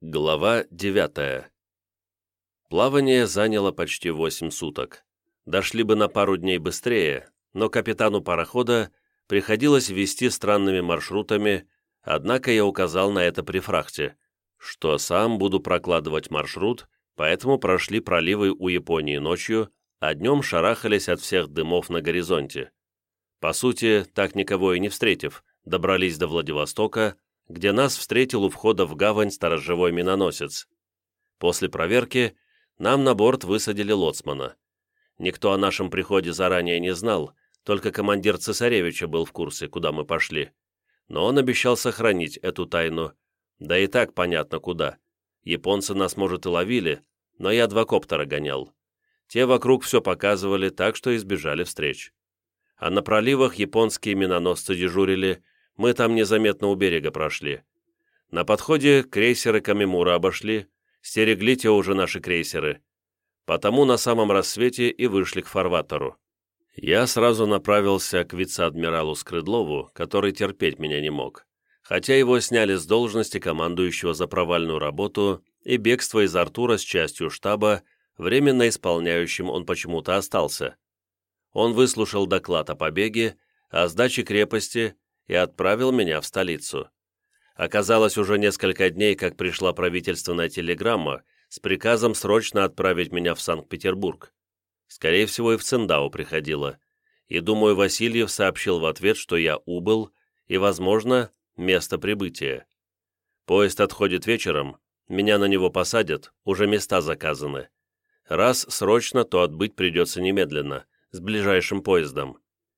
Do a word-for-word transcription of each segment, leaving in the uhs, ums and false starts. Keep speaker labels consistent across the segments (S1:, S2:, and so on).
S1: Глава девятая. Плавание заняло почти восемь суток. Дошли бы на пару дней быстрее, но капитану парохода приходилось вести странными маршрутами, однако я указал на это при фрахте, что сам буду прокладывать маршрут, поэтому прошли проливы у Японии ночью, а днем шарахались от всех дымов на горизонте. По сути, так никого и не встретив, добрались до Владивостока, где нас встретил у входа в гавань сторожевой миноносец. После проверки нам на борт высадили лоцмана. Никто о нашем приходе заранее не знал, только командир цесаревича был в курсе, куда мы пошли. Но он обещал сохранить эту тайну, да и так понятно куда. Японцы нас, может, и ловили, но я два коптера гонял. Те вокруг все показывали, так что избежали встреч. А на проливах японские миноносцы дежурили, мы там незаметно у берега прошли. На подходе крейсеры Камимура обошли, стерегли те уже наши крейсеры. Потому на самом рассвете и вышли к фарватеру. Я сразу направился к вице-адмиралу Скрыдлову, который терпеть меня не мог. Хотя его сняли с должности командующего за провальную работу, и бегство из Артура с частью штаба, временно исполняющим он почему-то остался. Он выслушал доклад о побеге, о сдаче крепости и отправил меня в столицу. Оказалось, уже несколько дней, как пришла правительственная телеграмма с приказом срочно отправить меня в Санкт-Петербург. Скорее всего, и в Циндао приходила. И, думаю, Васильев сообщил в ответ, что я убыл и, возможно, место прибытия. Поезд отходит вечером, меня на него посадят, уже места заказаны. Раз срочно, то отбыть придется немедленно, с ближайшим поездом.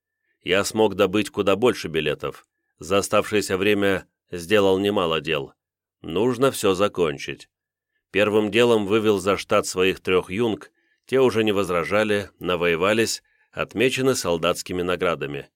S1: Я смог добыть куда больше билетов. За оставшееся время сделал немало дел. Нужно все закончить. Первым делом вывел за штат своих трех юнг, те уже не возражали, навоевались, отмечены солдатскими наградами.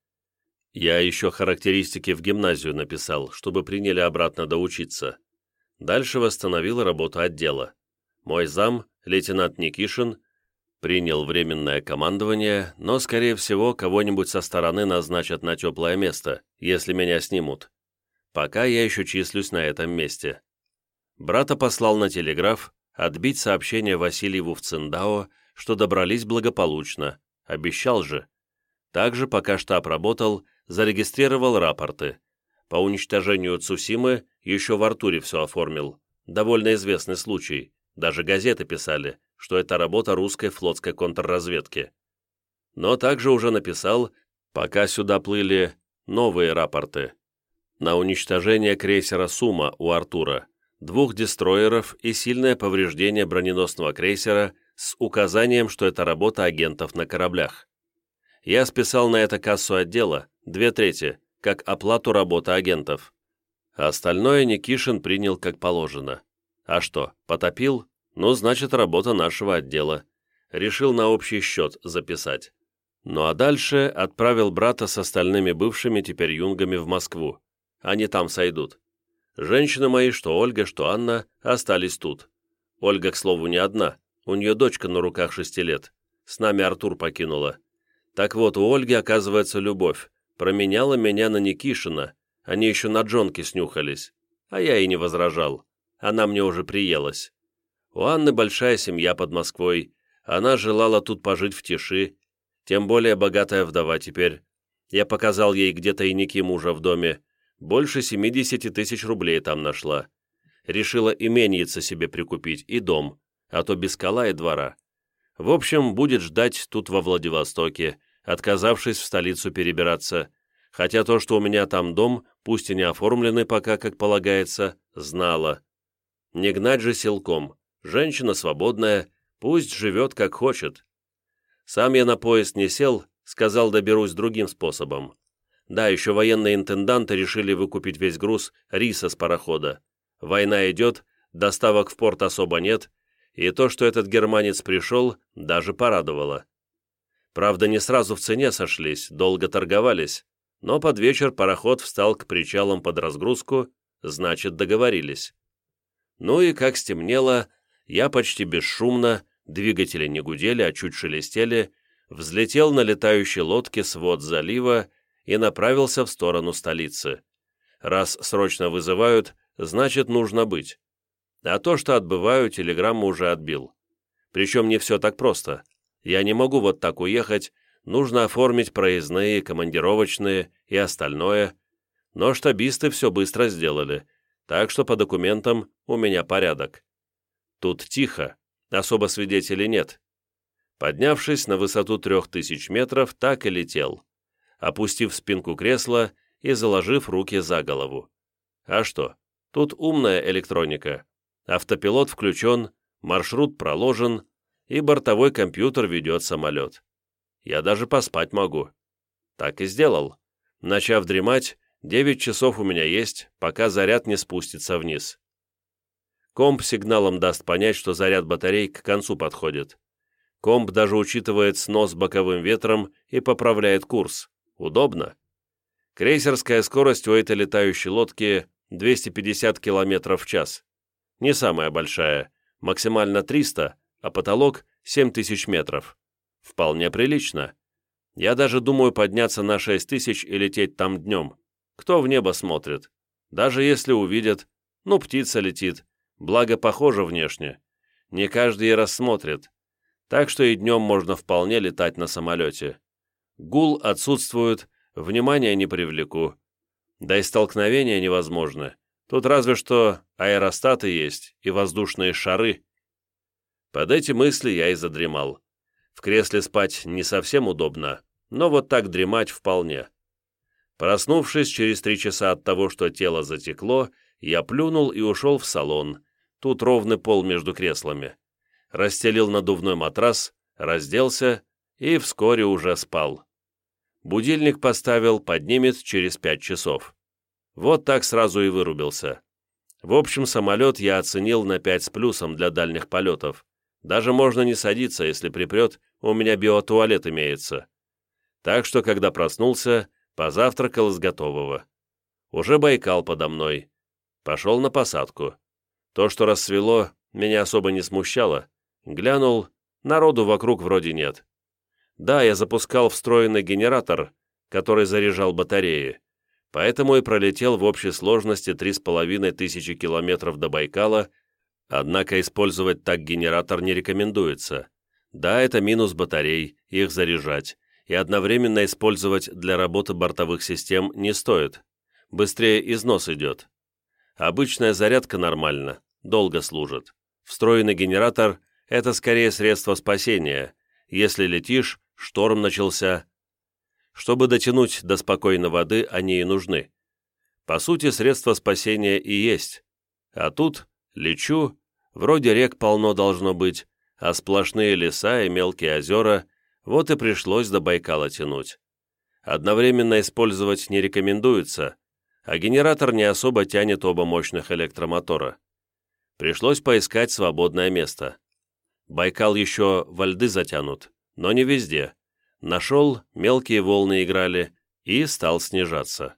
S1: Я еще характеристики в гимназию написал, чтобы приняли обратно доучиться. Дальше восстановил работу отдела. Мой зам, лейтенант Никишин, принял временное командование, но, скорее всего, кого-нибудь со стороны назначат на теплое место, если меня снимут. Пока я еще числюсь на этом месте. Брата послал на телеграф отбить сообщение Васильеву в Циндао, что добрались благополучно, обещал же. Также, пока штаб работал, зарегистрировал рапорты. По уничтожению Цусимы еще в Артуре все оформил. Довольно известный случай, даже газеты писали, что это работа русской флотской контрразведки. Но также уже написал, пока сюда плыли, новые рапорты. На уничтожение крейсера «Сума» у Артура, двух дестройеров и сильное повреждение броненосного крейсера с указанием, что это работа агентов на кораблях. Я списал на это кассу отдела, две трети, как оплату работы агентов. Остальное Никишин принял как положено. А что, потопил? Ну, значит, работа нашего отдела. Решил на общий счет записать. Ну а дальше отправил брата с остальными бывшими теперь юнгами в Москву. Они там сойдут. Женщины мои, что Ольга, что Анна, остались тут. Ольга, к слову, не одна. У нее дочка на руках шести лет. С нами Артур покинула. Так вот, у Ольги, оказывается, любовь. Променяла меня на Никишина. Они еще на джонке снюхались. А я и не возражал. Она мне уже приелась. У Анны большая семья под Москвой. Она желала тут пожить в тиши. Тем более богатая вдова теперь. Я показал ей где тайники мужа в доме. Больше семидесяти тысяч рублей там нашла. Решила именьице себе прикупить и дом, а то без кола и двора. В общем, будет ждать тут во Владивостоке, отказавшись в столицу перебираться. Хотя то, что у меня там дом, пусть и не оформленный пока, как полагается, знала. Не гнать же силком. Женщина свободная, пусть живет как хочет. Сам я на поезд не сел, сказал, доберусь другим способом. Да, еще военные интенданты решили выкупить весь груз риса с парохода. Война идет, доставок в порт особо нет, и то, что этот германец пришел, даже порадовало. Правда, не сразу в цене сошлись, долго торговались, но под вечер пароход встал к причалам под разгрузку, значит, договорились. Ну и как стемнело, я почти бесшумно, двигатели не гудели, а чуть шелестели, взлетел на летающей лодке с вод залива и направился в сторону столицы. Раз срочно вызывают, значит, нужно быть. А то, что отбываю, телеграмму уже отбил. Причем не все так просто. Я не могу вот так уехать, нужно оформить проездные, командировочные и остальное. Но штабисты все быстро сделали, так что по документам у меня порядок. Тут тихо, особо свидетелей нет. Поднявшись на высоту трех тысяч метров, так и летел, опустив спинку кресла и заложив руки за голову. А что? Тут умная электроника. Автопилот включен, маршрут проложен, и бортовой компьютер ведет самолет. Я даже поспать могу. Так и сделал. Начав дремать, девять часов у меня есть, пока заряд не спустится вниз. Комп сигналом даст понять, что заряд батарей к концу подходит. Комп даже учитывает снос боковым ветром и поправляет курс. Удобно. Крейсерская скорость у этой летающей лодки двести пятьдесят километров в час. Не самая большая, максимально триста, а потолок семь тысяч метров. Вполне прилично. Я даже думаю подняться на шесть тысяч и лететь там днем. Кто в небо смотрит? Даже если увидят, ну, птица летит, благо похоже внешне. Не каждый и рассмотрит. Так что и днем можно вполне летать на самолете. Гул отсутствует, внимания не привлеку. Да и столкновения невозможны. Тут разве что аэростаты есть и воздушные шары. Под эти мысли я и задремал. В кресле спать не совсем удобно, но вот так дремать вполне. Проснувшись через три часа от того, что тело затекло, я плюнул и ушел в салон. Тут ровный пол между креслами. Расстелил надувной матрас, разделся и вскоре уже спал. Будильник поставил, поднимет через пять часов. Вот так сразу и вырубился. В общем, самолет я оценил на пять с плюсом для дальних полетов. Даже можно не садиться, если припрет, у меня биотуалет имеется. Так что, когда проснулся, позавтракал из готового. Уже Байкал подо мной. Пошел на посадку. То, что рассвело, меня особо не смущало. Глянул, народу вокруг вроде нет. Да, я запускал встроенный генератор, который заряжал батареи, поэтому и пролетел в общей сложности три с половиной тысячи километров до Байкала, однако использовать так генератор не рекомендуется. Да, это минус батарей, их заряжать, и одновременно использовать для работы бортовых систем не стоит. Быстрее износ идет. Обычная зарядка нормально, долго служит. Встроенный генератор – это скорее средство спасения. Если летишь, шторм начался. Чтобы дотянуть до спокойной воды, они и нужны. По сути, средство спасения и есть. А тут лечу, вроде рек полно должно быть, а сплошные леса и мелкие озера, вот и пришлось до Байкала тянуть. Одновременно использовать не рекомендуется, а генератор не особо тянет оба мощных электромотора. Пришлось поискать свободное место. Байкал еще во льды затянут, но не везде. Нашел, мелкие волны играли, и стал снижаться.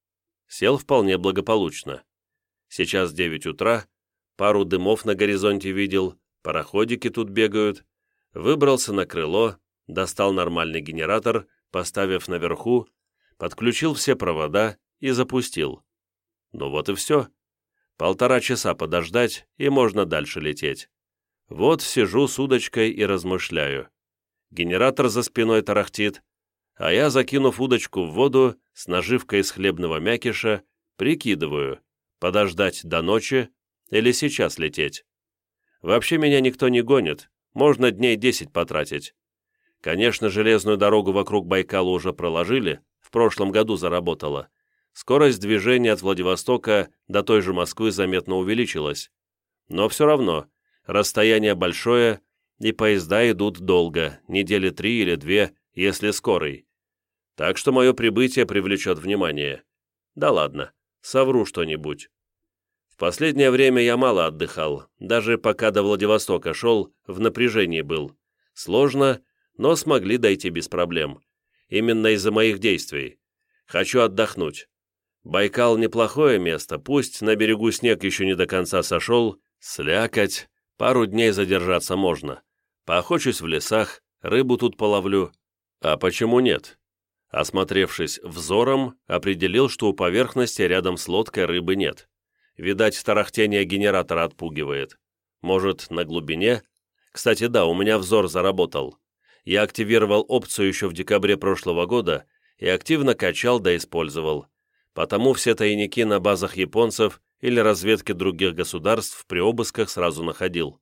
S1: Сел вполне благополучно. Сейчас девять утра, пару дымов на горизонте видел, пароходики тут бегают. Выбрался на крыло, достал нормальный генератор, поставив наверху, подключил все провода и запустил. Ну вот и все. Полтора часа подождать, и можно дальше лететь. Вот сижу с удочкой и размышляю. Генератор за спиной тарахтит, а я, закинув удочку в воду с наживкой из хлебного мякиша, прикидываю, подождать до ночи или сейчас лететь. Вообще меня никто не гонит, можно дней десять потратить. Конечно, железную дорогу вокруг Байкала уже проложили, в прошлом году заработала. Скорость движения от Владивостока до той же Москвы заметно увеличилась. Но все равно, расстояние большое, и поезда идут долго, недели три или две, если скорый. Так что мое прибытие привлечет внимание. Да ладно, совру что-нибудь. В последнее время я мало отдыхал, даже пока до Владивостока шел, в напряжении был. Сложно, но смогли дойти без проблем. Именно из-за моих действий. Хочу отдохнуть. Байкал неплохое место, пусть на берегу снег еще не до конца сошел, слякоть, пару дней задержаться можно. Поохочусь в лесах, рыбу тут половлю. А почему нет? Осмотревшись взором, определил, что у поверхности рядом с лодкой рыбы нет. Видать, тарахтение генератора отпугивает. Может, на глубине? Кстати, да, у меня взор заработал. Я активировал опцию еще в декабре прошлого года и активно качал да использовал. Потому все тайники на базах японцев или разведки других государств при обысках сразу находил.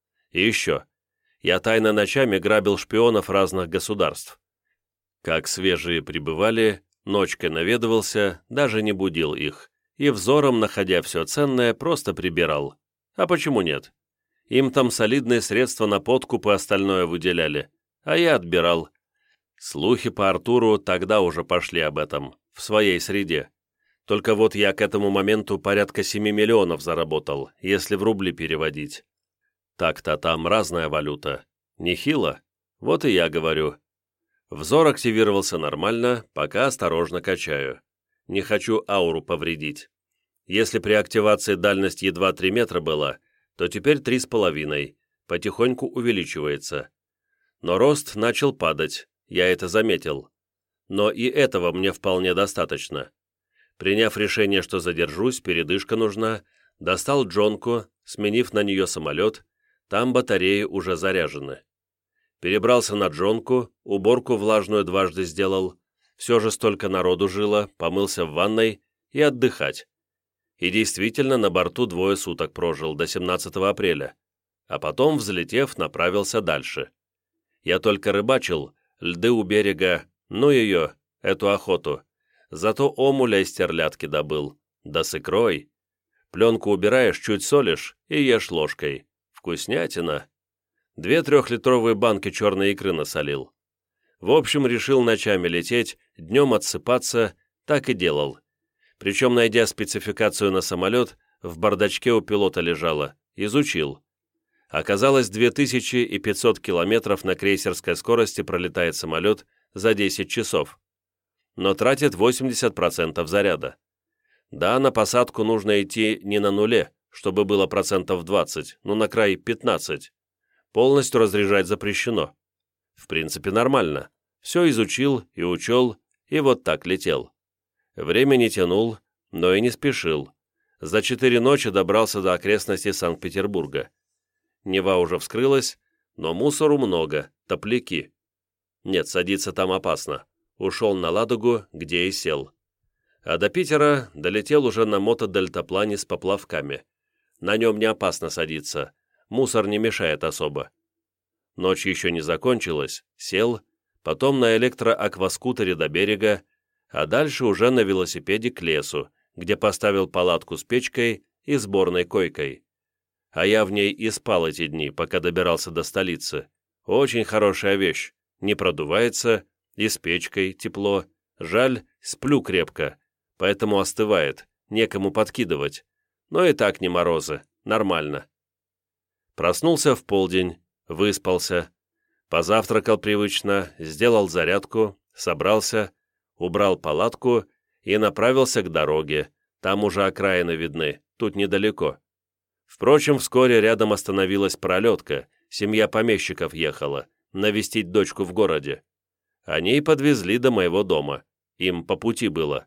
S1: И еще. Я тайно ночами грабил шпионов разных государств. Как свежие прибывали, ночкой наведывался, даже не будил их, и взором, находя все ценное, просто прибирал. А почему нет? Им там солидные средства на подкуп и остальное выделяли, а я отбирал. Слухи по Артуру тогда уже пошли об этом, в своей среде. Только вот я к этому моменту порядка семи миллионов заработал, если в рубли переводить. Так-то там разная валюта. Нехило? Вот и я говорю. Взор активировался нормально, пока осторожно качаю. Не хочу ауру повредить. Если при активации дальность едва три метра была, то теперь три с половиной, потихоньку увеличивается. Но рост начал падать, я это заметил. Но и этого мне вполне достаточно. Приняв решение, что задержусь, передышка нужна, достал джонку, сменив на нее самолет, там батареи уже заряжены. Перебрался на джонку, уборку влажную дважды сделал, все же столько народу жило, помылся в ванной и отдыхать. И действительно на борту двое суток прожил, до семнадцатого апреля, а потом, взлетев, направился дальше. Я только рыбачил, льды у берега, ну ее, эту охоту. Зато омуля и стерлядки добыл, да с икрой. Пленку убираешь, чуть солишь и ешь ложкой. Вкуснятина. Две трехлитровые банки черной икры насолил. В общем, решил ночами лететь, днем отсыпаться, так и делал. Причем, найдя спецификацию на самолет, в бардачке у пилота лежала, изучил. Оказалось, две тысячи пятьсот километров на крейсерской скорости пролетает самолет за десять часов. Но тратит восемьдесят процентов заряда. Да, на посадку нужно идти не на нуле, чтобы было процентов двадцать, но на край пятнадцать. Полностью разряжать запрещено. В принципе, нормально. Все изучил и учел, и вот так летел. Время не тянул, но и не спешил. За четыре ночи добрался до окрестностей Санкт-Петербурга. Нева уже вскрылась, но мусору много, топляки. Нет, садиться там опасно. Ушел на Ладогу, где и сел. А до Питера долетел уже на мотодельтаплане с поплавками. На нем не опасно садиться, мусор не мешает особо. Ночь еще не закончилась, сел, потом на электроакваскутере до берега, а дальше уже на велосипеде к лесу, где поставил палатку с печкой и сборной койкой. А я в ней и спал эти дни, пока добирался до столицы. Очень хорошая вещь, не продувается, и с печкой тепло. Жаль, сплю крепко, поэтому остывает, некому подкидывать. Но и так не морозы, нормально. Проснулся в полдень, выспался, позавтракал привычно, сделал зарядку, собрался, убрал палатку и направился к дороге. Там уже окраины видны, тут недалеко. Впрочем, вскоре рядом остановилась пролетка, семья помещиков ехала, навестить дочку в городе. Они и подвезли до моего дома, им по пути было.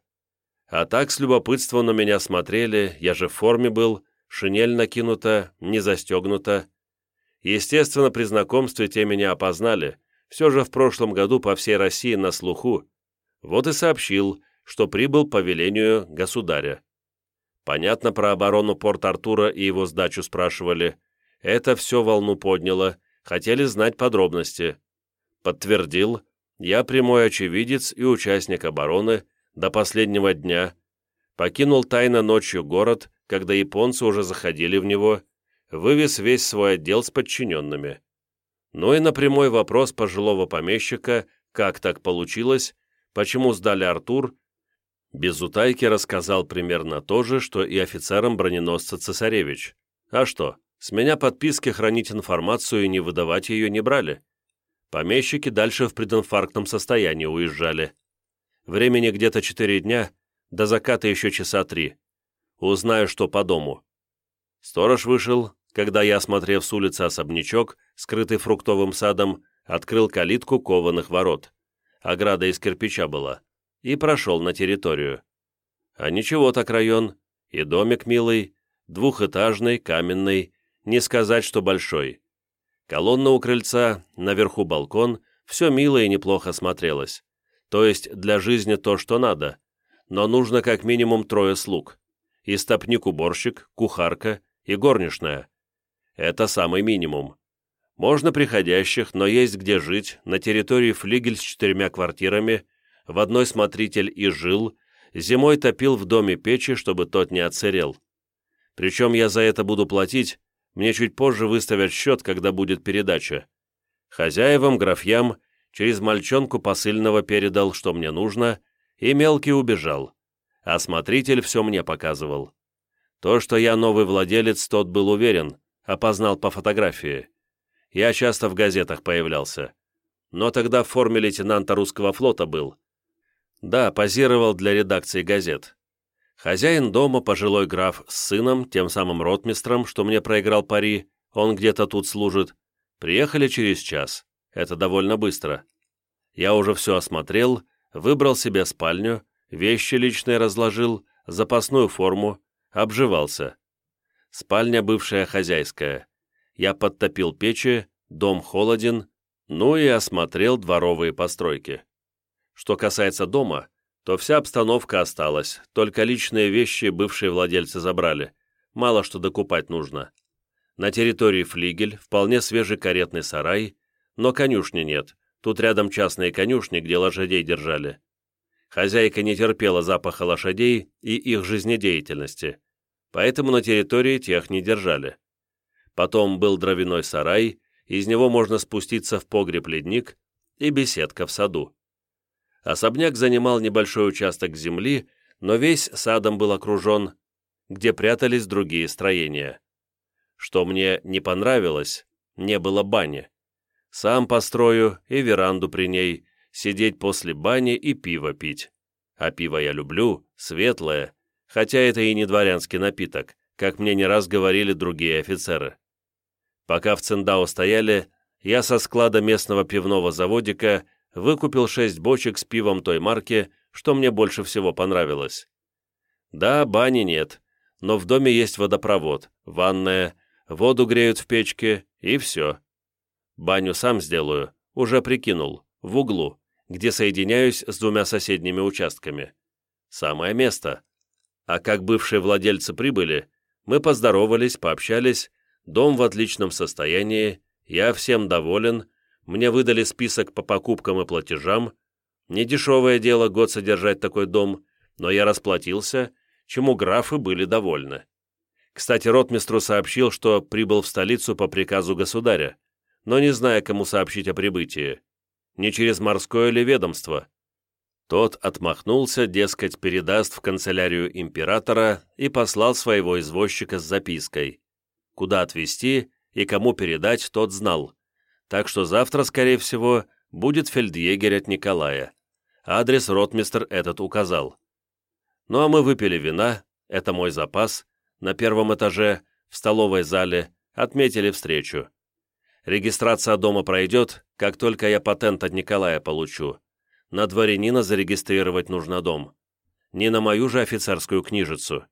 S1: А так с любопытством на меня смотрели, я же в форме был, шинель накинута, не застегнута. Естественно, при знакомстве те меня опознали, все же в прошлом году по всей России на слуху. Вот и сообщил, что прибыл по велению государя. Понятно, про оборону Порт-Артура и его сдачу спрашивали. Это все волну подняло, хотели знать подробности. Подтвердил, я прямой очевидец и участник обороны до последнего дня. Покинул тайно ночью город, когда японцы уже заходили в него, вывез весь свой отдел с подчиненными. Ну и на прямой вопрос пожилого помещика, как так получилось, почему сдали Артур, без утайки рассказал примерно то же, что и офицерам броненосца «Цесаревич». А что, с меня подписки хранить информацию и не выдавать ее не брали. Помещики дальше в прединфарктном состоянии уезжали. Времени где-то четыре дня, до заката еще часа три. Узнаю, что по дому. Сторож вышел, когда я, осмотрев с улицы особнячок, скрытый фруктовым садом, открыл калитку кованых ворот. Ограда из кирпича была. И прошел на территорию. А ничего так район, и домик милый, двухэтажный, каменный, не сказать, что большой. Колонна у крыльца, наверху балкон, все мило и неплохо смотрелось. То есть для жизни то, что надо. Но нужно как минимум трое слуг. Истопник-уборщик, кухарка и горничная. Это самый минимум. Можно приходящих, но есть где жить, на территории флигель с четырьмя квартирами, в одной смотритель и жил, зимой топил в доме печи, чтобы тот не отсырел. Причем я за это буду платить, мне чуть позже выставят счет, когда будет передача. Хозяевам, графьям, через мальчонку посыльного передал, что мне нужно, и мелкий убежал. А смотритель все мне показывал. То, что я новый владелец, тот был уверен, опознал по фотографии. Я часто в газетах появлялся. Но тогда в форме лейтенанта русского флота был. Да, позировал для редакции газет. Хозяин дома, пожилой граф с сыном, тем самым ротмистром, что мне проиграл пари, он где-то тут служит, приехали через час. Это довольно быстро. Я уже все осмотрел, выбрал себе спальню, вещи личные разложил, запасную форму, обживался. Спальня бывшая хозяйская. Я подтопил печи, дом холоден, ну и осмотрел дворовые постройки. Что касается дома, то вся обстановка осталась, только личные вещи бывшие владельцы забрали. Мало что докупать нужно. На территории флигель, вполне свежий каретный сарай, но конюшни нет, тут рядом частные конюшни, где лошадей держали. Хозяйка не терпела запаха лошадей и их жизнедеятельности, поэтому на территории тех не держали. Потом был дровяной сарай, из него можно спуститься в погреб-ледник и беседка в саду. Особняк занимал небольшой участок земли, но весь садом был окружен, где прятались другие строения. Что мне не понравилось, не было бани. Сам построю и веранду при ней, сидеть после бани и пиво пить. А пиво я люблю, светлое, хотя это и не дворянский напиток, как мне не раз говорили другие офицеры. Пока в Циндао стояли, я со склада местного пивного заводика выкупил шесть бочек с пивом той марки, что мне больше всего понравилось. Да, бани нет, но в доме есть водопровод, ванная, воду греют в печке, и все. Баню сам сделаю, уже прикинул, в углу, где соединяюсь с двумя соседними участками. Самое место. А как бывшие владельцы прибыли, мы поздоровались, пообщались, дом в отличном состоянии, я всем доволен, мне выдали список по покупкам и платежам. Недешевое дело год содержать такой дом, но я расплатился, чему графы были довольны. Кстати, ротмистру сообщил, что прибыл в столицу по приказу государя, но не зная, кому сообщить о прибытии. Не через морское ли ведомство? Тот отмахнулся, дескать, передаст в канцелярию императора и послал своего извозчика с запиской. Куда отвезти и кому передать, тот знал. Так что завтра, скорее всего, будет фельдъегерь от Николая. Адрес ротмистр этот указал. Ну а мы выпили вина, это мой запас, на первом этаже, в столовой зале, отметили встречу. Регистрация дома пройдет, как только я патент от Николая получу. На дворянина зарегистрировать нужно дом. Не на мою же офицерскую книжицу.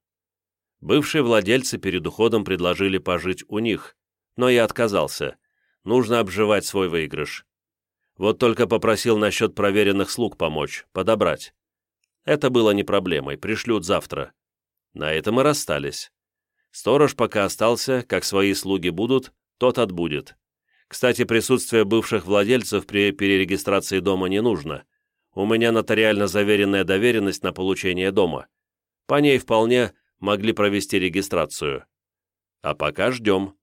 S1: Бывшие владельцы перед уходом предложили пожить у них, но я отказался. Нужно обживать свой выигрыш. Вот только попросил насчет проверенных слуг помочь, подобрать. Это было не проблемой, пришлют завтра. На этом и расстались. Сторож пока остался, как свои слуги будут, тот отбудет. Кстати, присутствие бывших владельцев при перерегистрации дома не нужно. У меня нотариально заверенная доверенность на получение дома. По ней вполне могли провести регистрацию. А пока ждем.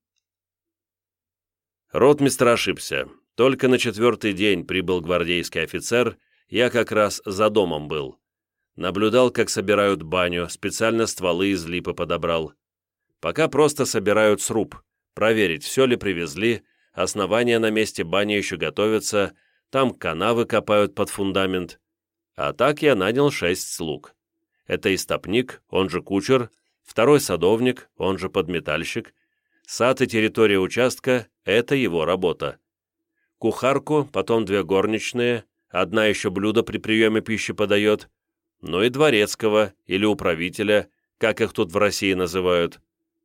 S1: Ротмистр ошибся. Только на четвертый день прибыл гвардейский офицер, я как раз за домом был. Наблюдал, как собирают баню, специально стволы из липы подобрал. Пока просто собирают сруб, проверить, все ли привезли, основания на месте бани еще готовятся, там канавы копают под фундамент. А так я нанял шесть слуг. Это истопник, он же кучер, второй садовник, он же подметальщик. Сад и территория участка – это его работа. Кухарку, потом две горничные, одна еще блюдо при приеме пищи подает, ну и дворецкого или управителя, как их тут в России называют.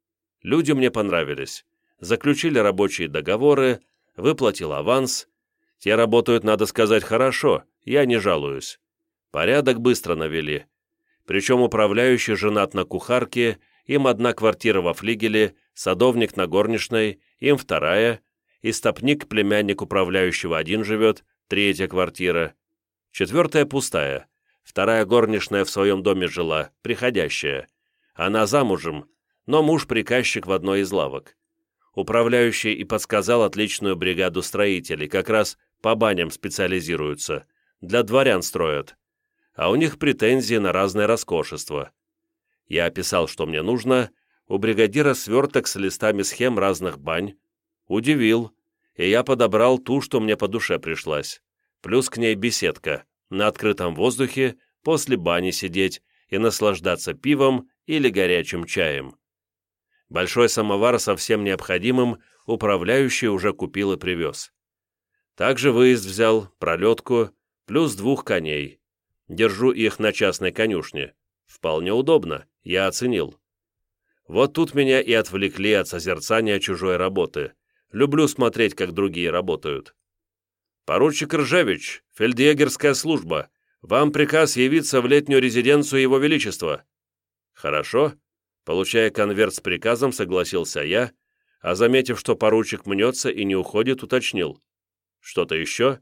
S1: Люди мне понравились. Заключили рабочие договоры, выплатил аванс. Те работают, надо сказать, хорошо, я не жалуюсь. Порядок быстро навели. Причем управляющий женат на кухарке, им одна квартира во флигеле, садовник на горничной, им вторая, истопник, племянник управляющего, один живет, третья квартира. Четвертая пустая, вторая горничная в своем доме жила, приходящая. Она замужем, но муж-приказчик в одной из лавок. Управляющий и подсказал отличную бригаду строителей, как раз по баням специализируются, для дворян строят. А у них претензии на разное роскошество. Я описал, что мне нужно, у бригадира сверток с листами схем разных бань. Удивил, и я подобрал ту, что мне по душе пришлась. Плюс к ней беседка, на открытом воздухе, после бани сидеть и наслаждаться пивом или горячим чаем. Большой самовар со всем необходимым управляющий уже купил и привез. Также выезд взял, пролетку, плюс двух коней. Держу их на частной конюшне. Вполне удобно, я оценил. Вот тут меня и отвлекли от созерцания чужой работы. Люблю смотреть, как другие работают. «Поручик Ржевич, фельдъегерская служба. Вам приказ явиться в летнюю резиденцию Его Величества». «Хорошо». Получая конверт с приказом, согласился я, а заметив, что поручик мнется и не уходит, уточнил. «Что-то еще?»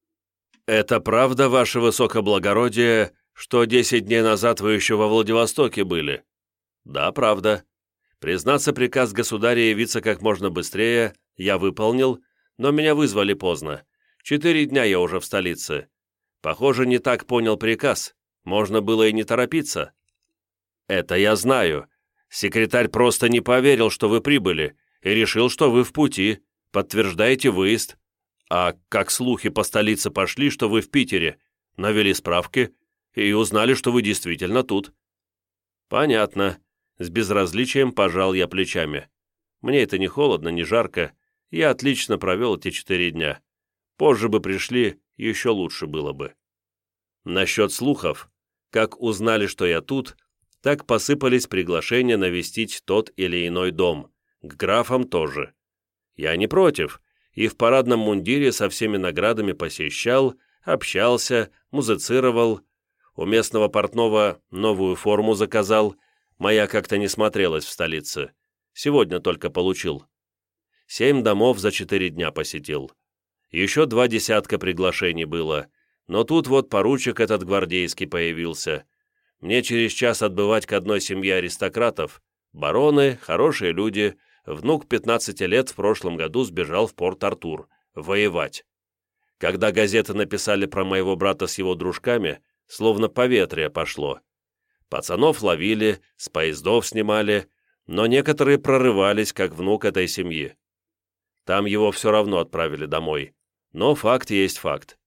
S1: «Это правда, ваше высокоблагородие, что десять дней назад вы еще во Владивостоке были?» «Да, правда. Признаться, приказ государя явиться как можно быстрее я выполнил, но меня вызвали поздно. Четыре дня я уже в столице. Похоже, не так понял приказ. Можно было и не торопиться». «Это я знаю. Секретарь просто не поверил, что вы прибыли, и решил, что вы в пути. Подтверждаете выезд. А как слухи по столице пошли, что вы в Питере, навели справки и узнали, что вы действительно тут». «Понятно». С безразличием пожал я плечами. «Мне это не холодно, не жарко. Я отлично провел эти четыре дня. Позже бы пришли, еще лучше было бы». Насчет слухов. Как узнали, что я тут, так посыпались приглашения навестить тот или иной дом. К графам тоже. Я не против, и в парадном мундире со всеми наградами посещал, общался, музицировал. У местного портного новую форму заказал, моя как-то не смотрелась в столице. Сегодня только получил. Семь домов за четыре дня посетил. Еще два десятка приглашений было, но тут вот поручик этот гвардейский появился. Мне через час отбывать к одной семье аристократов. Бароны, хорошие люди, внук пятнадцати лет в прошлом году сбежал в Порт-Артур, воевать. Когда газеты написали про моего брата с его дружками, словно поветрие пошло. Пацанов ловили, с поездов снимали, но некоторые прорывались, как внук этой семьи. Там его все равно отправили домой. Но факт есть факт.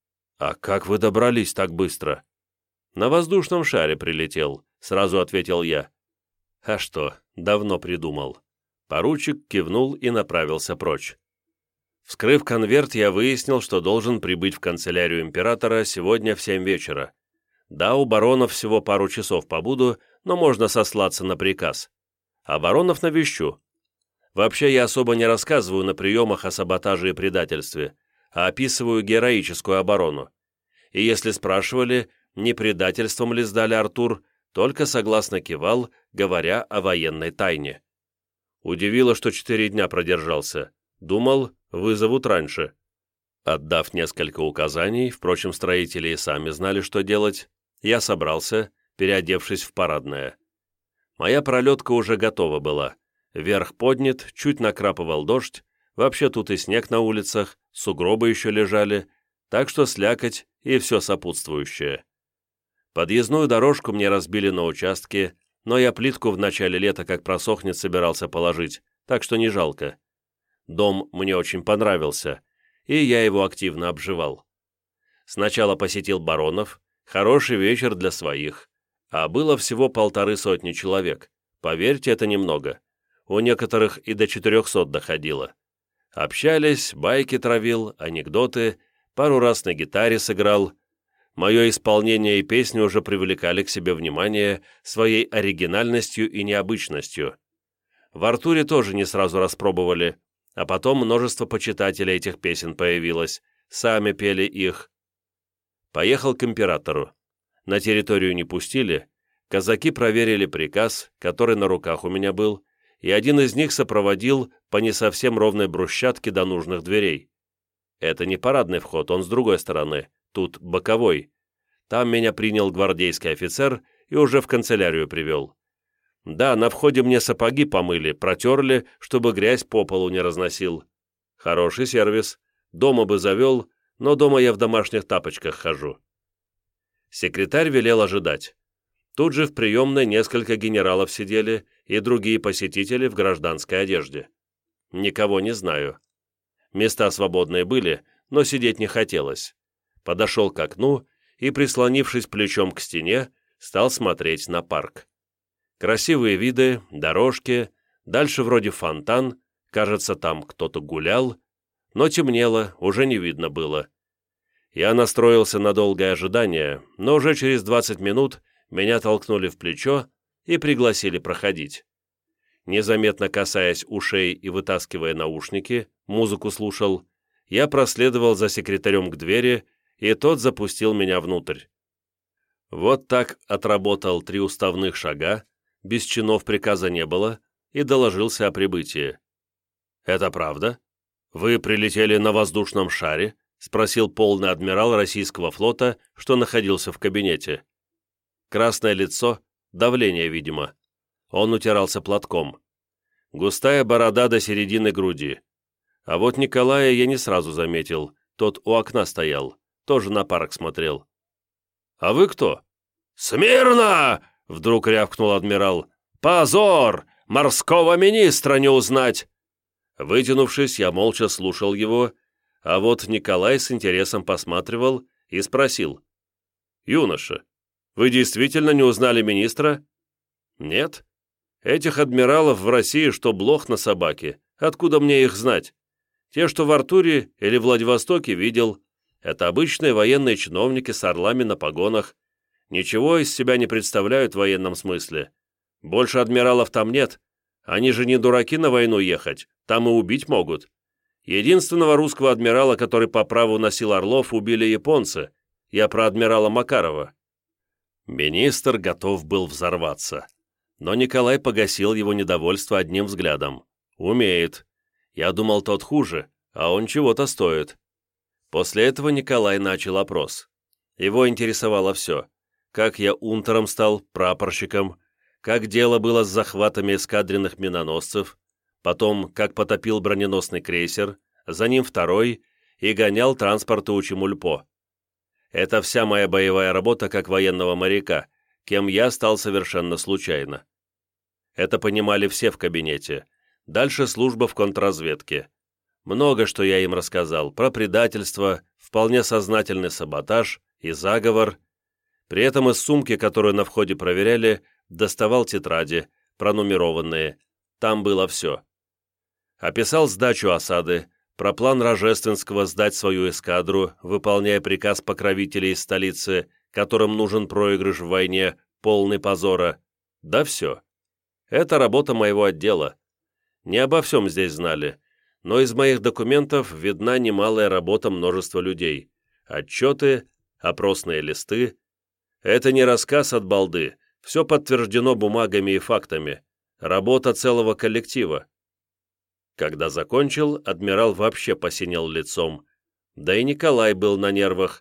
S1: «А как вы добрались так быстро?» «На воздушном шаре прилетел», — сразу ответил я. «А что, давно придумал». Поручик кивнул и направился прочь. Вскрыв конверт, я выяснил, что должен прибыть в канцелярию императора сегодня в семь вечера. Да, у баронов всего пару часов побуду, но можно сослаться на приказ. А баронов навещу. Вообще, я особо не рассказываю на приемах о саботаже и предательстве, а описываю героическую оборону. И если спрашивали, не предательством ли сдали Артур, только согласно кивал, говоря о военной тайне. Удивило, что четыре дня продержался. Думал, вызовут раньше. Отдав несколько указаний, впрочем, строители и сами знали, что делать, я собрался, переодевшись в парадное. Моя пролетка уже готова была. Верх поднят, чуть накрапывал дождь, вообще тут и снег на улицах, сугробы еще лежали, так что слякоть и все сопутствующее. Подъездную дорожку мне разбили на участке, но я плитку в начале лета, как просохнет, собирался положить, так что не жалко. Дом мне очень понравился, и я его активно обживал. Сначала посетил баронов, хороший вечер для своих, а было всего полторы сотни человек. Поверьте, это немного. У некоторых и до четырехсот доходило. Общались, байки травил, анекдоты, пару раз на гитаре сыграл. Мое исполнение и песни уже привлекали к себе внимание своей оригинальностью и необычностью. В Артуре тоже не сразу распробовали, а потом множество почитателей этих песен появилось, сами пели их. Поехал к императору. На территорию не пустили, казаки проверили приказ, который на руках у меня был, и один из них сопроводил по не совсем ровной брусчатке до нужных дверей. Это не парадный вход, он с другой стороны, тут боковой. Там меня принял гвардейский офицер и уже в канцелярию привел. Да, на входе мне сапоги помыли, протерли, чтобы грязь по полу не разносил. Хороший сервис. Дома бы завел, но дома я в домашних тапочках хожу. Секретарь велел ожидать. Тут же в приемной несколько генералов сидели и другие посетители в гражданской одежде. Никого не знаю. Места свободные были, но сидеть не хотелось. Подошел к окну и, прислонившись плечом к стене, стал смотреть на парк. Красивые виды, дорожки, дальше вроде фонтан, кажется, там кто-то гулял, но темнело, уже не видно было. Я настроился на долгое ожидание, но уже через двадцать минут меня толкнули в плечо и пригласили проходить. Незаметно касаясь ушей и вытаскивая наушники, музыку слушал, я проследовал за секретарем к двери, и тот запустил меня внутрь. Вот так отработал три уставных шага, без чинов приказа не было, и доложился о прибытии. «Это правда? Вы прилетели на воздушном шаре?» — спросил полный адмирал российского флота, что находился в кабинете. Красное лицо, давление, видимо. Он утирался платком. Густая борода до середины груди. А вот Николая я не сразу заметил, тот у окна стоял, тоже на парк смотрел. «А вы кто?» «Смирно!» — вдруг рявкнул адмирал. «Позор! Морского министра не узнать!» Вытянувшись, я молча слушал его, а вот Николай с интересом посматривал и спросил. «Юноша, вы действительно не узнали министра?» «Нет. Этих адмиралов в России, что блох на собаке, откуда мне их знать? Те, что в Артуре или Владивостоке, видел. Это обычные военные чиновники с орлами на погонах. Ничего из себя не представляют в военном смысле. Больше адмиралов там нет. Они же не дураки на войну ехать, там и убить могут. Единственного русского адмирала, который по праву носил орлов, убили японцы. Я про адмирала Макарова». Министр готов был взорваться. Но Николай погасил его недовольство одним взглядом. Умеет. Я думал, тот хуже, а он чего-то стоит. После этого Николай начал опрос. Его интересовало все. Как я унтером стал, прапорщиком, как дело было с захватами эскадренных миноносцев, потом, как потопил броненосный крейсер, за ним второй, и гонял транспорты у Чемульпо. Это вся моя боевая работа как военного моряка, кем я стал совершенно случайно. Это понимали все в кабинете. Дальше служба в контрразведке. Много что я им рассказал про предательство, вполне сознательный саботаж и заговор. При этом из сумки, которую на входе проверяли, доставал тетради, пронумерованные. Там было все. Описал сдачу осады, про план Рожественского сдать свою эскадру, выполняя приказ покровителей из столицы, которым нужен проигрыш в войне, полный позора. Да все. Это работа моего отдела. Не обо всем здесь знали, но из моих документов видна немалая работа множества людей. Отчеты, опросные листы. Это не рассказ от балды, все подтверждено бумагами и фактами. Работа целого коллектива. Когда закончил, адмирал вообще посинел лицом. Да и Николай был на нервах.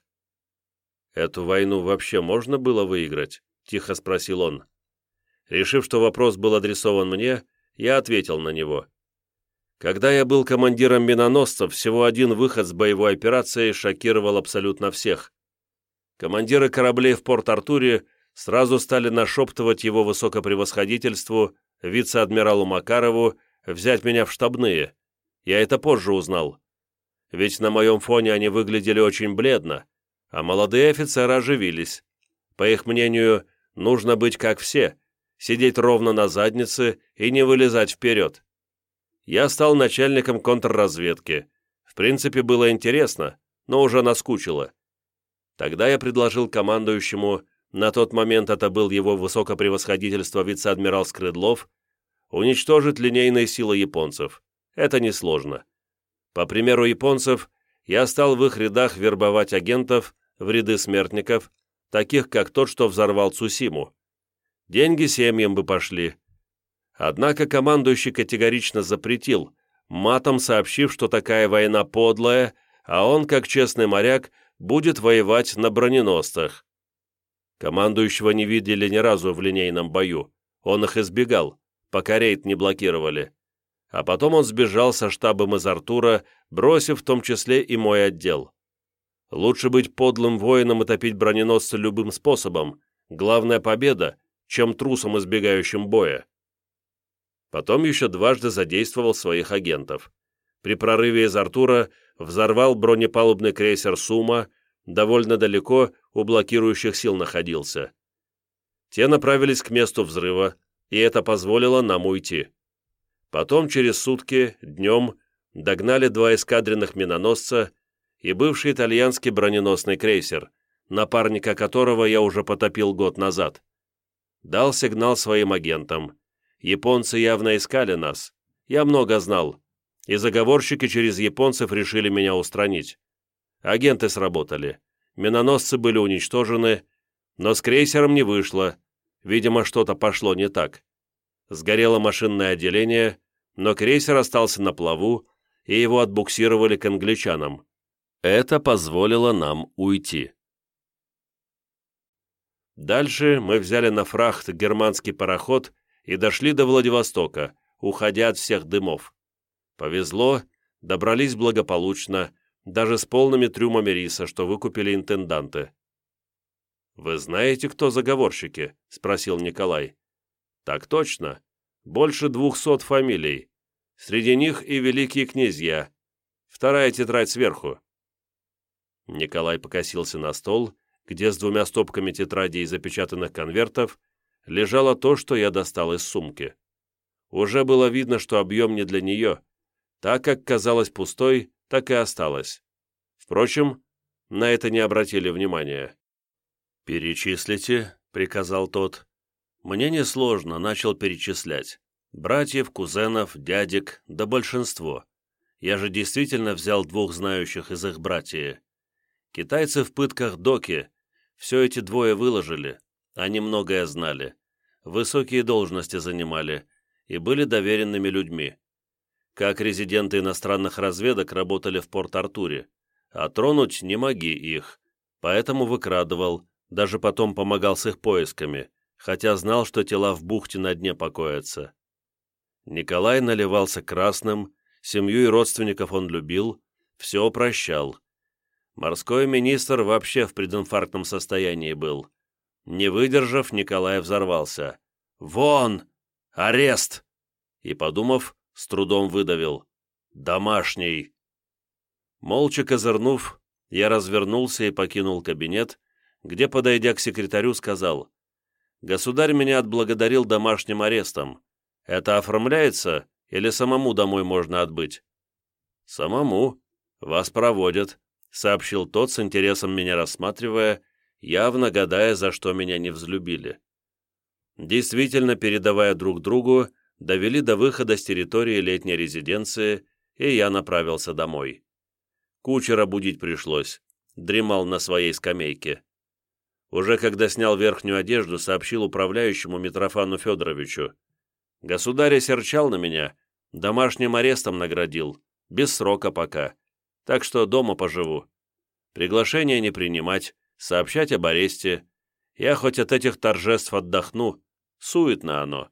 S1: «Эту войну вообще можно было выиграть?» — тихо спросил он. Решив, что вопрос был адресован мне, я ответил на него. Когда я был командиром миноносцев, всего один выход с боевой операцией шокировал абсолютно всех. Командиры кораблей в Порт-Артуре сразу стали нашептывать его высокопревосходительству, вице-адмиралу Макарову, взять меня в штабные. Я это позже узнал. Ведь на моем фоне они выглядели очень бледно, а молодые офицеры оживились. По их мнению, нужно быть как все, сидеть ровно на заднице и не вылезать вперед. Я стал начальником контрразведки. В принципе, было интересно, но уже наскучило. Тогда я предложил командующему, на тот момент это был его высокопревосходительство вице-адмирал Скрыдлов, уничтожить линейные силы японцев. Это несложно. По примеру японцев, я стал в их рядах вербовать агентов в ряды смертников, таких как тот, что взорвал Цусиму. Деньги семьям бы пошли. Однако командующий категорично запретил, матом сообщив, что такая война подлая, а он, как честный моряк, будет воевать на броненосцах. Командующего не видели ни разу в линейном бою, он их избегал, пока рейд не блокировали. А потом он сбежал со штабом из Артура, бросив в том числе и мой отдел. Лучше быть подлым воином и топить броненосцы любым способом, главная победа, чем трусом, избегающим боя. Потом еще дважды задействовал своих агентов. При прорыве из Артура взорвал бронепалубный крейсер «Сума», довольно далеко у блокирующих сил находился. Те направились к месту взрыва, и это позволило нам уйти. Потом через сутки, днем, догнали два эскадренных миноносца и бывший итальянский броненосный крейсер, напарника которого я уже потопил год назад. Дал сигнал своим агентам. Японцы явно искали нас. Я много знал. И заговорщики через японцев решили меня устранить. Агенты сработали. Миноносцы были уничтожены, но с крейсером не вышло. Видимо, что-то пошло не так. Сгорело машинное отделение, но крейсер остался на плаву, и его отбуксировали к англичанам. Это позволило нам уйти. Дальше мы взяли на фрахт германский пароход и дошли до Владивостока, уходя от всех дымов. Повезло, добрались благополучно, даже с полными трюмами риса, что выкупили интенданты. «Вы знаете, кто заговорщики?» — спросил Николай. «Так точно. Больше двухсот фамилий. Среди них и великие князья. Вторая тетрадь сверху». Николай покосился на стол, где с двумя стопками тетрадей и запечатанных конвертов лежало то, что я достал из сумки. Уже было видно, что объем не для нее. Так как казалось пустой, так и осталось. Впрочем, на это не обратили внимания. «Перечислите», — приказал тот. Мне несложно, начал перечислять. Братьев, кузенов, дядек, да большинство. Я же действительно взял двух знающих из их братьев. Китайцы в пытках Доки. Все эти двое выложили. Они многое знали. Высокие должности занимали и были доверенными людьми. Как резиденты иностранных разведок работали в Порт-Артуре, а тронуть не моги их, поэтому выкрадывал, даже потом помогал с их поисками, хотя знал, что тела в бухте на дне покоятся. Николай наливался красным, семью и родственников он любил, все прощал. Морской министр вообще в прединфарктном состоянии был. Не выдержав, Николай взорвался. «Вон! Арест!» И, подумав, с трудом выдавил. «Домашний!» Молча козырнув, я развернулся и покинул кабинет, где, подойдя к секретарю, сказал: «Государь меня отблагодарил домашним арестом. Это оформляется или самому домой можно отбыть?» «Самому. Вас проводят», — сообщил тот, с интересом меня рассматривая, явно гадая, за что меня не взлюбили. Действительно, передавая друг другу, довели до выхода с территории летней резиденции, и я направился домой. Кучера будить пришлось, дремал на своей скамейке. Уже когда снял верхнюю одежду, сообщил управляющему Митрофану Федоровичу: «Государь осерчал на меня, домашним арестом наградил, без срока пока, так что дома поживу. Приглашение не принимать, сообщать об аресте. Я хоть от этих торжеств отдохну, суетно оно».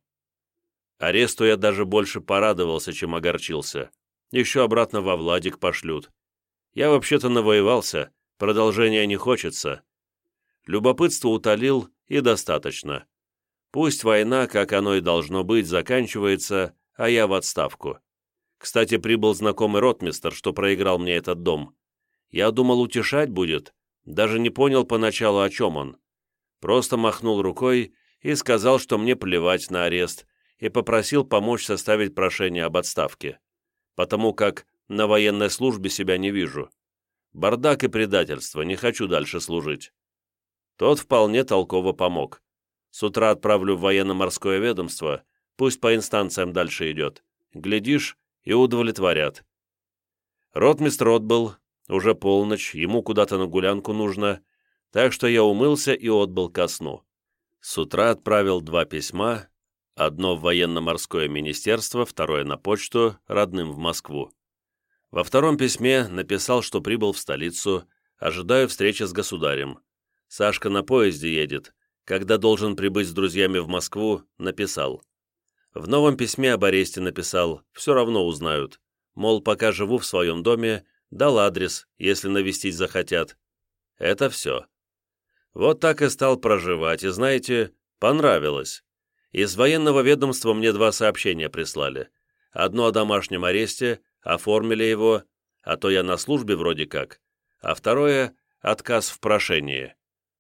S1: Аресту я даже больше порадовался, чем огорчился. Еще обратно во Владик пошлют. Я вообще-то навоевался, продолжения не хочется. Любопытство утолил, и достаточно. Пусть война, как оно и должно быть, заканчивается, а я в отставку. Кстати, прибыл знакомый ротмистр, что проиграл мне этот дом. Я думал, утешать будет, даже не понял поначалу, о чем он. Просто махнул рукой и сказал, что мне плевать на арест, и попросил помочь составить прошение об отставке, потому как на военной службе себя не вижу. Бардак и предательство, не хочу дальше служить. Тот вполне толково помог. С утра отправлю в военно-морское ведомство, Пусть по инстанциям дальше идет. Глядишь, и удовлетворят. Ротмистр отбыл, уже полночь, ему куда-то на гулянку нужно, так что я умылся и отбыл ко сну. С утра отправил два письма, одно в военно-морское министерство, второе на почту, родным в Москву. Во втором письме написал, что прибыл в столицу, ожидаю встречи с государем. Сашка на поезде едет, когда должен прибыть с друзьями в Москву, написал. В новом письме об аресте написал, все равно узнают. Мол, пока живу в своем доме, дал адрес, если навестить захотят. Это все. Вот так и стал проживать, и, знаете, понравилось. Из военного ведомства мне два сообщения прислали. Одно о домашнем аресте, оформили его, а то я на службе вроде как, а второе — отказ в прошении.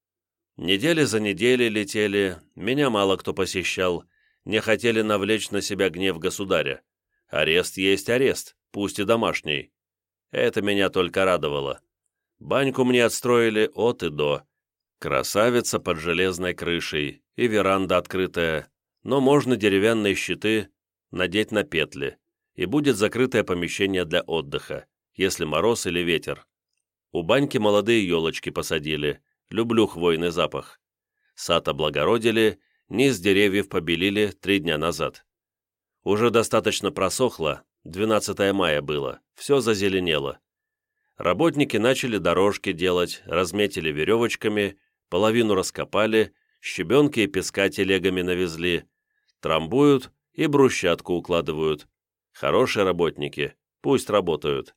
S1: Недели за неделей летели, меня мало кто посещал, не хотели навлечь на себя гнев государя. Арест есть арест, пусть и домашний. Это меня только радовало. Баньку мне отстроили от и до. Красавица под железной крышей и веранда открытая, но можно деревянные щиты надеть на петли, и будет закрытое помещение для отдыха, если мороз или ветер. У баньки молодые елочки посадили, люблю хвойный запах. Сад облагородили, низ деревьев побелили три дня назад. Уже достаточно просохло, двенадцатое мая было, все зазеленело. Работники начали дорожки делать, разметили веревочками, половину раскопали, щебенки и песка телегами навезли, трамбуют и брусчатку укладывают. Хорошие работники, пусть работают.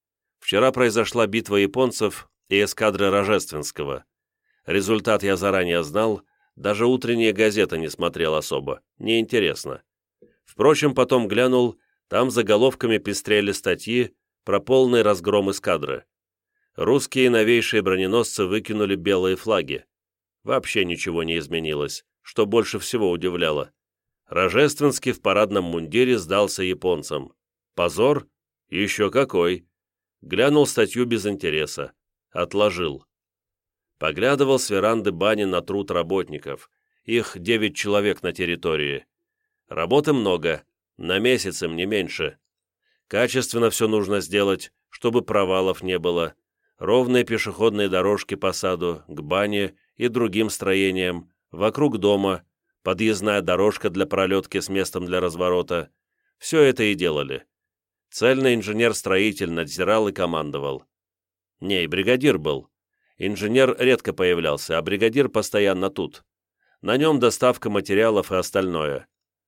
S1: Вчера произошла битва японцев и эскадры Рожественского. Результат я заранее знал, даже утренние газеты не смотрел особо, неинтересно. Впрочем, потом глянул, там заголовками пестрели статьи про полный разгром эскадры. Русские новейшие броненосцы выкинули белые флаги. Вообще ничего не изменилось, что больше всего удивляло. Рожественский в парадном мундире сдался японцам. Позор? Еще какой! Глянул статью без интереса. Отложил. Поглядывал с веранды бани на труд работников. Их девять человек на территории. Работы много, на месяц им не меньше. Качественно все нужно сделать, чтобы провалов не было. Ровные пешеходные дорожки по саду, к бане и другим строениям, вокруг дома, подъездная дорожка для пролетки с местом для разворота. Все это и делали. Цельный инженер-строитель надзирал и командовал. Не, и бригадир был. Инженер редко появлялся, а бригадир постоянно тут. На нем доставка материалов и остальное.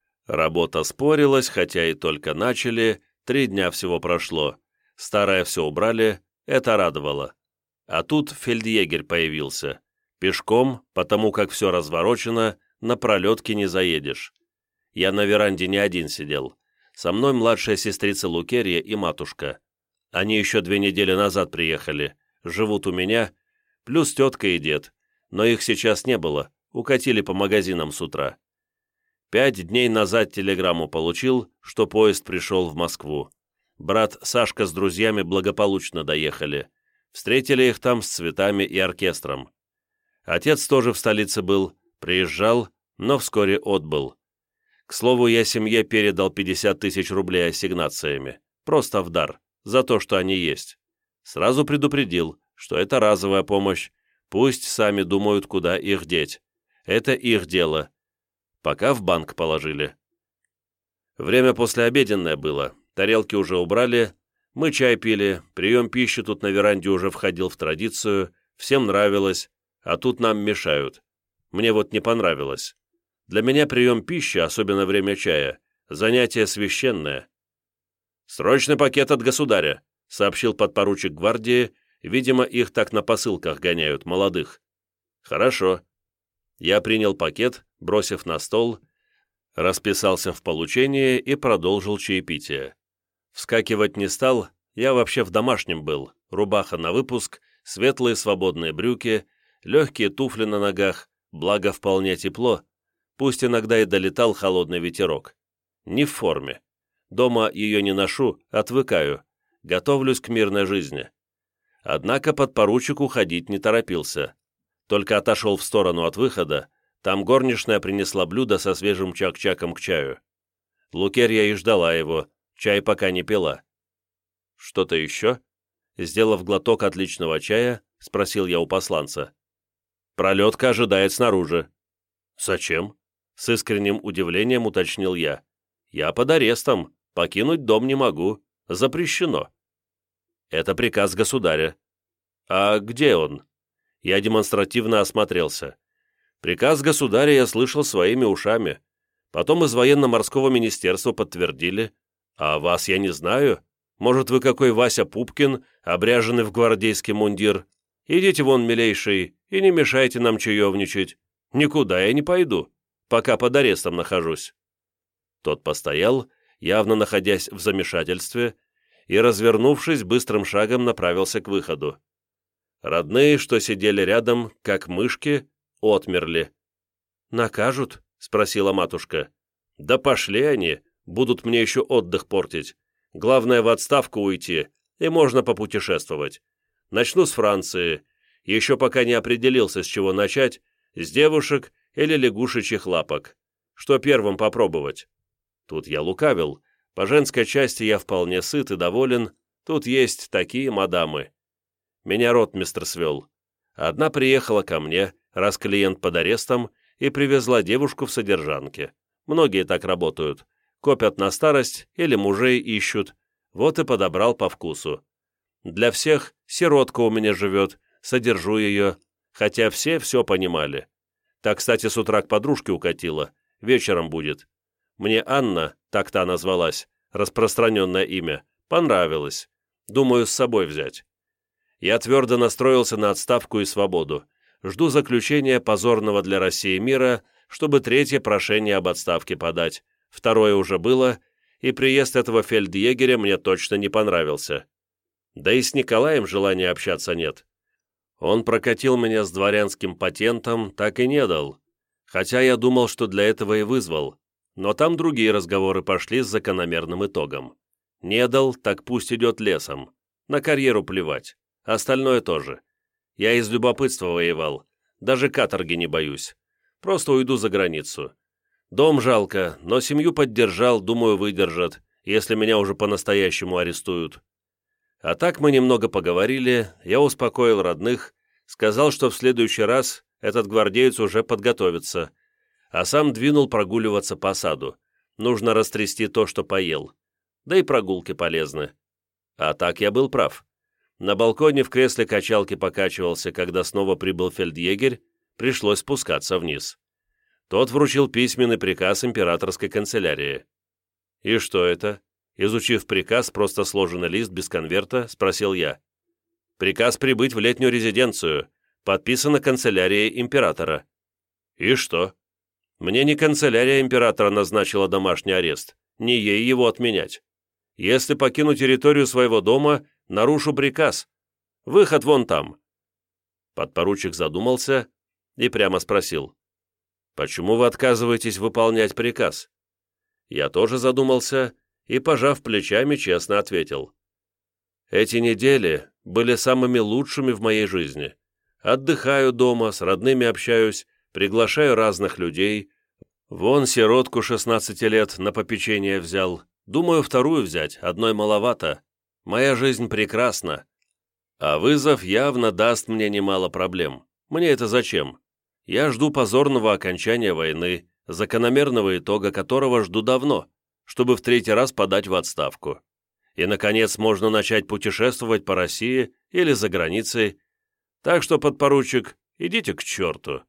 S1: Работа спорилась, хотя и только начали, три дня всего прошло. Старое все убрали, это радовало. А тут фельдъегерь появился. Пешком, потому как все разворочено, на пролетке не заедешь. Я на веранде не один сидел. Со мной младшая сестрица Лукерья и матушка. Они еще две недели назад приехали, живут у меня, плюс тетка и дед, но их сейчас не было, укатили по магазинам с утра. Пять дней назад телеграмму получил, что поезд пришел в Москву. Брат Сашка с друзьями благополучно доехали. Встретили их там с цветами и оркестром. Отец тоже в столице был, приезжал, но вскоре отбыл. К слову, я семье передал пятьдесят тысяч рублей ассигнациями, просто в дар, за то, что они есть. Сразу предупредил, что это разовая помощь, пусть сами думают, куда их деть. Это их дело. Пока в банк положили. Время послеобеденное было, тарелки уже убрали, мы чай пили, прием пищи тут на веранде уже входил в традицию, всем нравилось, а тут нам мешают. Мне вот не понравилось. Для меня прием пищи, особенно время чая, занятие священное. «Срочный пакет от государя», — сообщил подпоручик гвардии, видимо, их так на посылках гоняют, молодых. «Хорошо». Я принял пакет, бросив на стол, расписался в получении и продолжил чаепитие. Вскакивать не стал, я вообще в домашнем был, рубаха на выпуск, светлые свободные брюки, легкие туфли на ногах, благо вполне тепло, пусть иногда и долетал холодный ветерок. Не в форме. Дома ее не ношу, отвыкаю, готовлюсь к мирной жизни. Однако подпоручик уходить не торопился. Только отошел в сторону от выхода, там горничная принесла блюдо со свежим чак-чаком к чаю. Лукерья и ждала его, чай пока не пила. «Что-то еще?» Сделав глоток отличного чая, спросил я у посланца. «Пролетка ожидает снаружи». «Зачем?» — с искренним удивлением уточнил я. «Я под арестом, покинуть дом не могу, запрещено». «Это приказ государя». «А где он?» Я демонстративно осмотрелся. Приказ государя я слышал своими ушами. Потом из военно-морского министерства подтвердили. А вас я не знаю. Может, вы какой Вася Пупкин, обряженный в гвардейский мундир? Идите вон, милейший, и не мешайте нам чаевничать. Никуда я не пойду, пока под арестом нахожусь». Тот постоял, явно находясь в замешательстве, и, развернувшись, быстрым шагом направился к выходу. Родные, что сидели рядом, как мышки, отмерли. «Накажут?» — спросила матушка. «Да пошли они, будут мне еще отдых портить. Главное, в отставку уйти, и можно попутешествовать. Начну с Франции. Еще пока не определился, с чего начать, с девушек или лягушечьих лапок. Что первым попробовать?» Тут я лукавил. По женской части я вполне сыт и доволен. Тут есть такие мадамы. Меня ротмистр свел. Одна приехала ко мне, раз клиент под арестом, и привезла девушку в содержанке. Многие так работают. Копят на старость или мужей ищут. Вот и подобрал по вкусу. Для всех сиротка у меня живет, содержу ее, хотя все все понимали. Так, кстати, с утра к подружке укатила. Вечером будет. Мне Анна, так та назвалась, распространенное имя, понравилось. Думаю, с собой взять. Я твердо настроился на отставку и свободу. Жду заключения позорного для России мира, чтобы третье прошение об отставке подать. Второе уже было, и приезд этого фельдъегеря мне точно не понравился. Да и с Николаем желания общаться нет. Он прокатил меня с дворянским патентом, так и не дал. Хотя я думал, что для этого и вызвал. Но там другие разговоры пошли с закономерным итогом. Не дал, так пусть идет лесом. На карьеру плевать. Остальное тоже. Я из любопытства воевал. Даже каторги не боюсь. Просто уйду за границу. Дом жалко, но семью поддержал, думаю, выдержат, если меня уже по-настоящему арестуют. А так мы немного поговорили, я успокоил родных, сказал, что в следующий раз этот гвардеец уже подготовится, а сам двинул прогуливаться по саду. Нужно растрясти то, что поел. Да и прогулки полезны. А так я был прав. На балконе в кресле качалки покачивался, когда снова прибыл фельдъегерь, пришлось спускаться вниз. Тот вручил письменный приказ императорской канцелярии. «И что это?» Изучив приказ, просто сложенный лист без конверта, спросил я. «Приказ прибыть в летнюю резиденцию. Подписано канцелярией императора». «И что?» «Мне не канцелярия императора назначила домашний арест, не ей его отменять. Если покину территорию своего дома, нарушу приказ. Выход вон там». Подпоручик задумался и прямо спросил. «Почему вы отказываетесь выполнять приказ?» Я тоже задумался и, пожав плечами, честно ответил. «Эти недели были самыми лучшими в моей жизни. Отдыхаю дома, с родными общаюсь, приглашаю разных людей. Вон сиротку шестнадцати лет на попечение взял. Думаю, вторую взять, одной маловато. Моя жизнь прекрасна. А вызов явно даст мне немало проблем. Мне это зачем? Я жду позорного окончания войны, закономерного итога которого жду давно, чтобы в третий раз подать в отставку. И, наконец, можно начать путешествовать по России или за границей. Так что, подпоручик, идите к черту.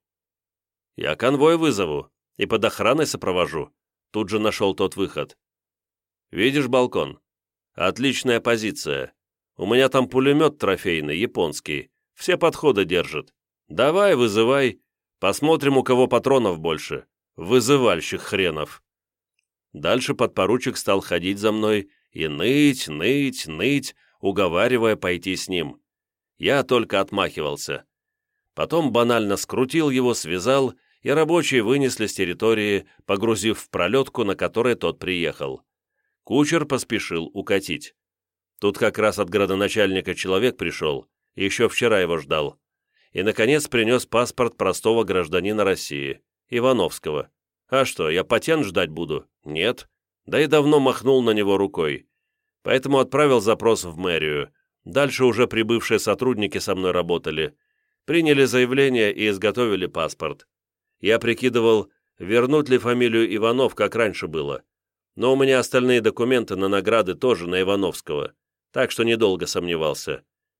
S1: Я конвой вызову и под охраной сопровожу. Тут же нашел тот выход. Видишь балкон? Отличная позиция. У меня там пулемет трофейный, японский. Все подходы держит. Давай, вызывай. Посмотрим, у кого патронов больше. Вызывальщик хренов. Дальше подпоручик стал ходить за мной и ныть, ныть, ныть, уговаривая пойти с ним. Я только отмахивался. Потом банально скрутил его, связал, и рабочие вынесли с территории, погрузив в пролетку, на которой тот приехал. Кучер поспешил укатить. Тут как раз от градоначальника человек пришел, еще вчера его ждал. И, наконец, принес паспорт простого гражданина России, Ивановского. А что, я патент ждать буду? Нет. да и давно махнул на него рукой. Поэтому отправил запрос в мэрию. Дальше уже прибывшие сотрудники со мной работали. Приняли заявление и изготовили паспорт. Я прикидывал, вернуть ли фамилию Иванов, как раньше было. Но у меня остальные документы на награды тоже на Ивановского, так что недолго сомневался.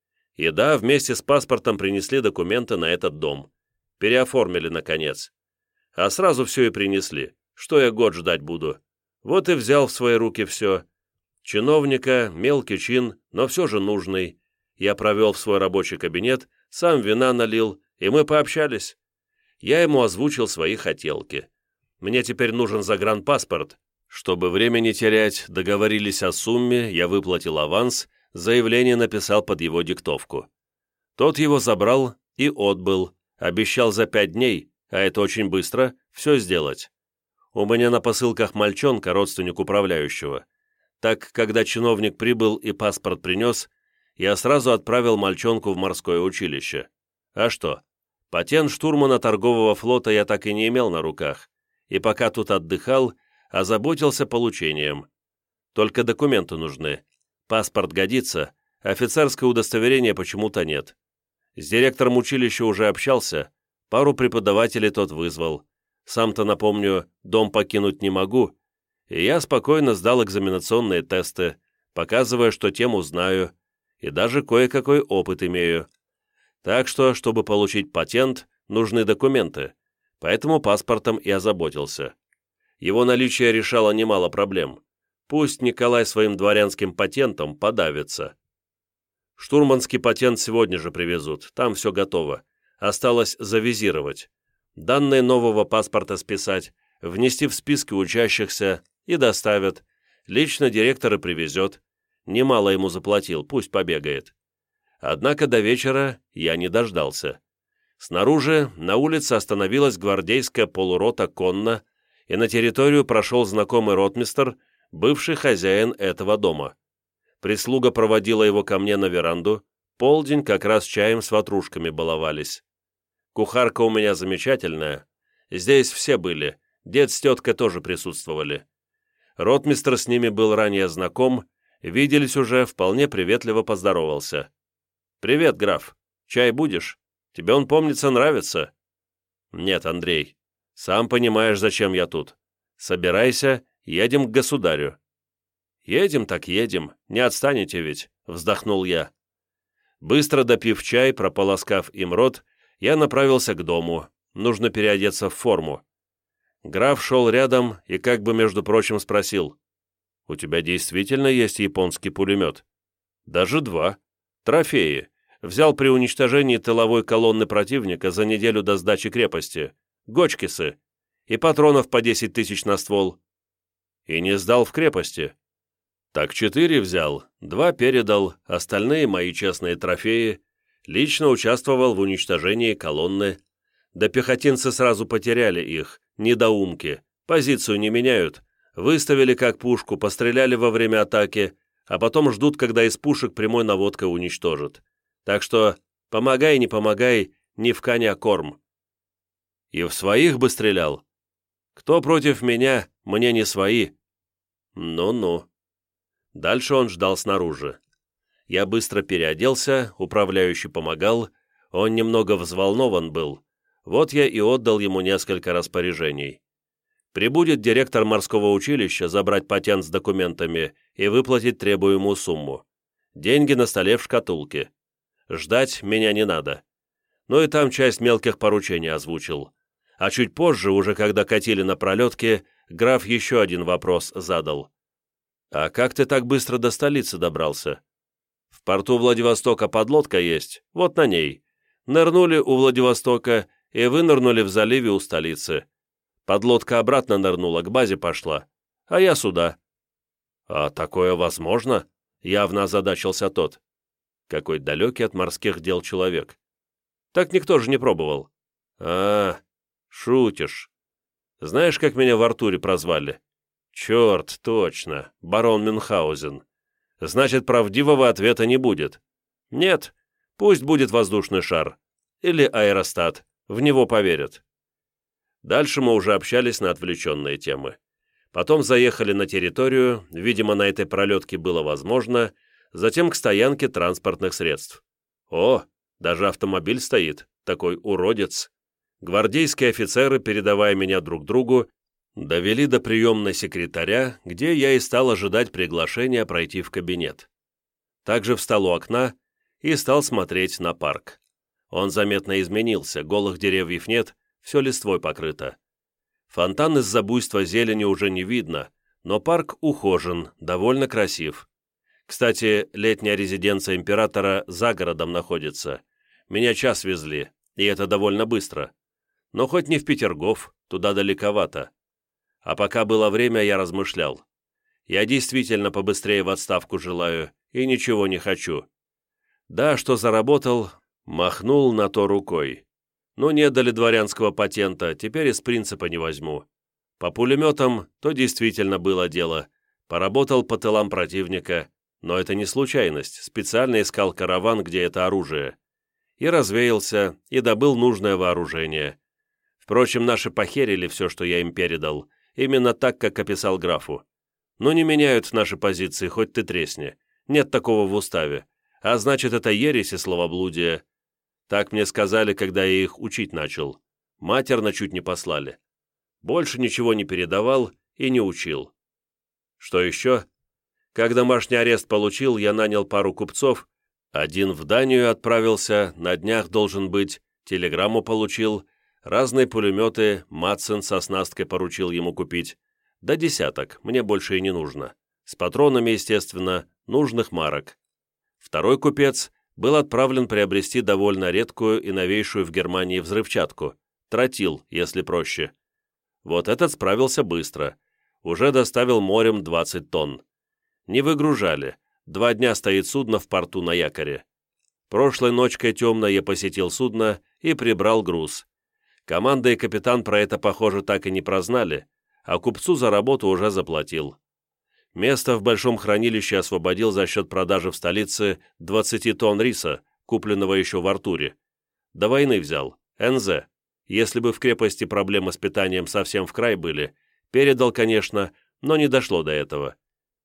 S1: И да, вместе с паспортом принесли документы на этот дом. Переоформили, наконец. А сразу все и принесли. Что я год ждать буду? Вот и взял в свои руки все. Чиновника, мелкий чин, но все же нужный. Я провел в свой рабочий кабинет, сам вина налил, и мы пообщались. Я ему озвучил свои хотелки. Мне теперь нужен загранпаспорт. Чтобы время не терять, договорились о сумме, я выплатил аванс, заявление написал под его диктовку. Тот его забрал и отбыл, обещал за пять дней, а это очень быстро, все сделать. У меня на посылках мальчонка, родственник управляющего. Так, когда чиновник прибыл и паспорт принес, я сразу отправил мальчонку в морское училище. А что? Патент штурмана торгового флота я так и не имел на руках, и пока тут отдыхал, озаботился получением. Только документы нужны. Паспорт годится, офицерское удостоверение почему-то нет. С директором училища уже общался, пару преподавателей тот вызвал. Сам-то, напомню, дом покинуть не могу, и я спокойно сдал экзаменационные тесты, показывая, что тему знаю, и даже кое-какой опыт имею. Так что, чтобы получить патент, нужны документы, поэтому паспортом и озаботился. Его наличие решало немало проблем. Пусть Николай своим дворянским патентом подавится. Штурманский патент сегодня же привезут, там все готово. Осталось завизировать. Данные нового паспорта списать, внести в списки учащихся и доставят. Лично директор и привезет. Немало ему заплатил, пусть побегает. Однако до вечера я не дождался. Снаружи на улице остановилась гвардейская полурота конно, и на территорию прошел знакомый ротмистр, бывший хозяин этого дома. Прислуга проводила его ко мне на веранду, полдень как раз чаем с ватрушками баловались. Кухарка у меня замечательная, здесь все были, дед с теткой тоже присутствовали. Ротмистр с ними был ранее знаком, виделись уже, вполне приветливо поздоровался. «Привет, граф. Чай будешь? Тебе он, помнится, нравится?» «Нет, Андрей. Сам понимаешь, зачем я тут. Собирайся, едем к государю». «Едем так едем, не отстанете ведь», — вздохнул я. Быстро допив чай, прополоскав им рот, я направился к дому. Нужно переодеться в форму. Граф шел рядом и как бы, между прочим, спросил: «У тебя действительно есть японский пулемет?» «Даже два. Трофеи. Взял при уничтожении тыловой колонны противника за неделю до сдачи крепости. Гочкисы. И патронов по десять тысяч на ствол». «И не сдал в крепости?» «Так четыре взял, два передал, остальные мои честные трофеи. Лично участвовал в уничтожении колонны. Да пехотинцы сразу потеряли их, недоумки, позицию не меняют. Выставили как пушку, постреляли во время атаки, а потом ждут, когда из пушек прямой наводкой уничтожат. Так что помогай, не помогай, ни в коня корм». «И в своих бы стрелял?» «Кто против меня, мне не свои». «Ну-ну». Дальше он ждал снаружи. Я быстро переоделся, управляющий помогал, он немного взволнован был. Вот я и отдал ему несколько распоряжений. Прибудет директор морского училища забрать патент с документами и выплатить требуемую сумму. Деньги на столе в шкатулке. Ждать меня не надо. Ну и там часть мелких поручений озвучил. А чуть позже, уже когда катили на пролетке, граф еще один вопрос задал. «А как ты так быстро до столицы добрался?» «В порту Владивостока подлодка есть, вот на ней. Нырнули у Владивостока и вынырнули в заливе у столицы. Подлодка обратно нырнула, к базе пошла, а я сюда». «А такое возможно?» — явно озадачился тот. Какой далекий от морских дел человек. «Так никто же не пробовал». «А, шутишь. Знаешь, как меня в Артуре прозвали?» «Черт, точно, барон Мюнхгаузен. Значит, правдивого ответа не будет». «Нет, пусть будет воздушный шар. Или аэростат, в него поверят». Дальше мы уже общались на отвлеченные темы. Потом заехали на территорию, видимо, на этой пролетке было возможно, затем к стоянке транспортных средств. О, даже автомобиль стоит, такой уродец. Гвардейские офицеры, передавая меня друг другу, довели до приемной секретаря, где я и стал ожидать приглашения пройти в кабинет. Также встал у окна и стал смотреть на парк. Он заметно изменился, голых деревьев нет, все листвой покрыто. Фонтан из-за буйства зелени уже не видно, но парк ухожен, довольно красив. Кстати, летняя резиденция императора за городом находится. Меня час везли, и это довольно быстро. Но хоть не в Петергоф, туда далековато. А пока было время, я размышлял. Я действительно побыстрее в отставку желаю и ничего не хочу. Да, что заработал, махнул на то рукой. Ну, не дали дворянского патента, теперь из принципа не возьму. По пулеметам то действительно было дело. Поработал по тылам противника, но это не случайность, специально искал караван, где это оружие. И развеялся, и добыл нужное вооружение. Впрочем, наши похерили все, что я им передал, именно так, как описал графу. Но не меняют наши позиции, хоть ты тресни. Нет такого в уставе. А значит, это ересь и словоблудие. Так мне сказали, когда я их учить начал. Матерно чуть не послали. Больше ничего не передавал и не учил. Что еще? Как домашний арест получил, я нанял пару купцов. Один в Данию отправился, на днях должен быть, телеграмму получил, разные пулеметы, Мадсен со оснасткой поручил ему купить. Да десяток, мне больше и не нужно. С патронами, естественно, нужных марок. Второй купец был отправлен приобрести довольно редкую и новейшую в Германии взрывчатку, тротил, если проще. Вот этот справился быстро. Уже доставил морем двадцать тонн. Не выгружали. Два дня стоит судно в порту на якоре. Прошлой ночкой темно я посетил судно и прибрал груз. Команда и капитан про это, похоже, так и не прознали, а купцу за работу уже заплатил. Место в большом хранилище освободил за счет продажи в столице двадцати тонн риса, купленного еще в Артуре. До войны взял, эн зэ. Если бы в крепости проблемы с питанием совсем в край были, передал, конечно, но не дошло до этого.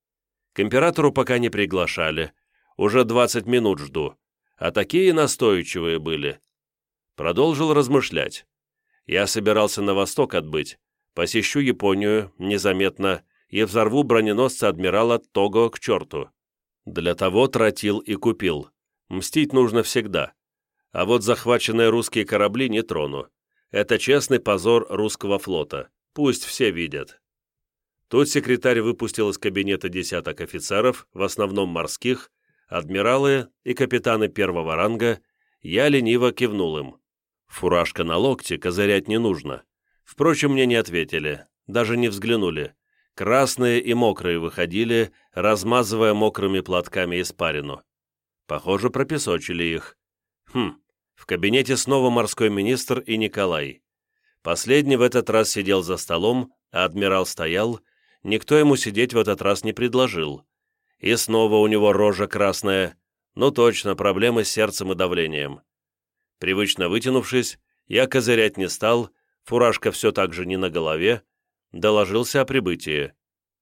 S1: К императору пока не приглашали. Уже двадцать минут жду. А такие настойчивые были. Продолжил размышлять. Я собирался на восток отбыть. Посещу Японию незаметно и взорву броненосца адмирала Того к черту. Для того тротил и купил. Мстить нужно всегда. А вот захваченные русские корабли не трону. Это честный позор русского флота. Пусть все видят. Тут секретарь выпустил из кабинета десяток офицеров, в основном морских, адмиралы и капитаны первого ранга. Я лениво кивнул им. Фуражка на локте, козырять не нужно. Впрочем, мне не ответили, даже не взглянули. Красные и мокрые выходили, размазывая мокрыми платками испарину. Похоже, пропесочили их. Хм, в кабинете снова морской министр и Николай. Последний в этот раз сидел за столом, а адмирал стоял. Никто ему сидеть в этот раз не предложил. И снова у него рожа красная. Ну точно, проблемы с сердцем и давлением. Привычно вытянувшись, я козырять не стал, фуражка все так же не на голове, доложился о прибытии.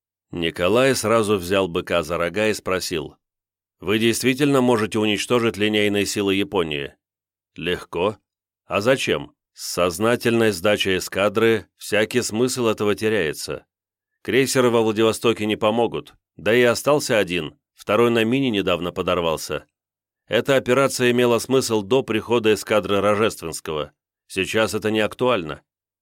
S1: Николай сразу взял быка за рога и спросил: «Вы действительно можете уничтожить линейные силы Японии?» «Легко. А зачем? С сознательной сдачей эскадры всякий смысл этого теряется. Крейсеры во Владивостоке не помогут, да и остался один, второй на мине недавно подорвался. Эта операция имела смысл до прихода эскадры Рожественского. Сейчас это не актуально.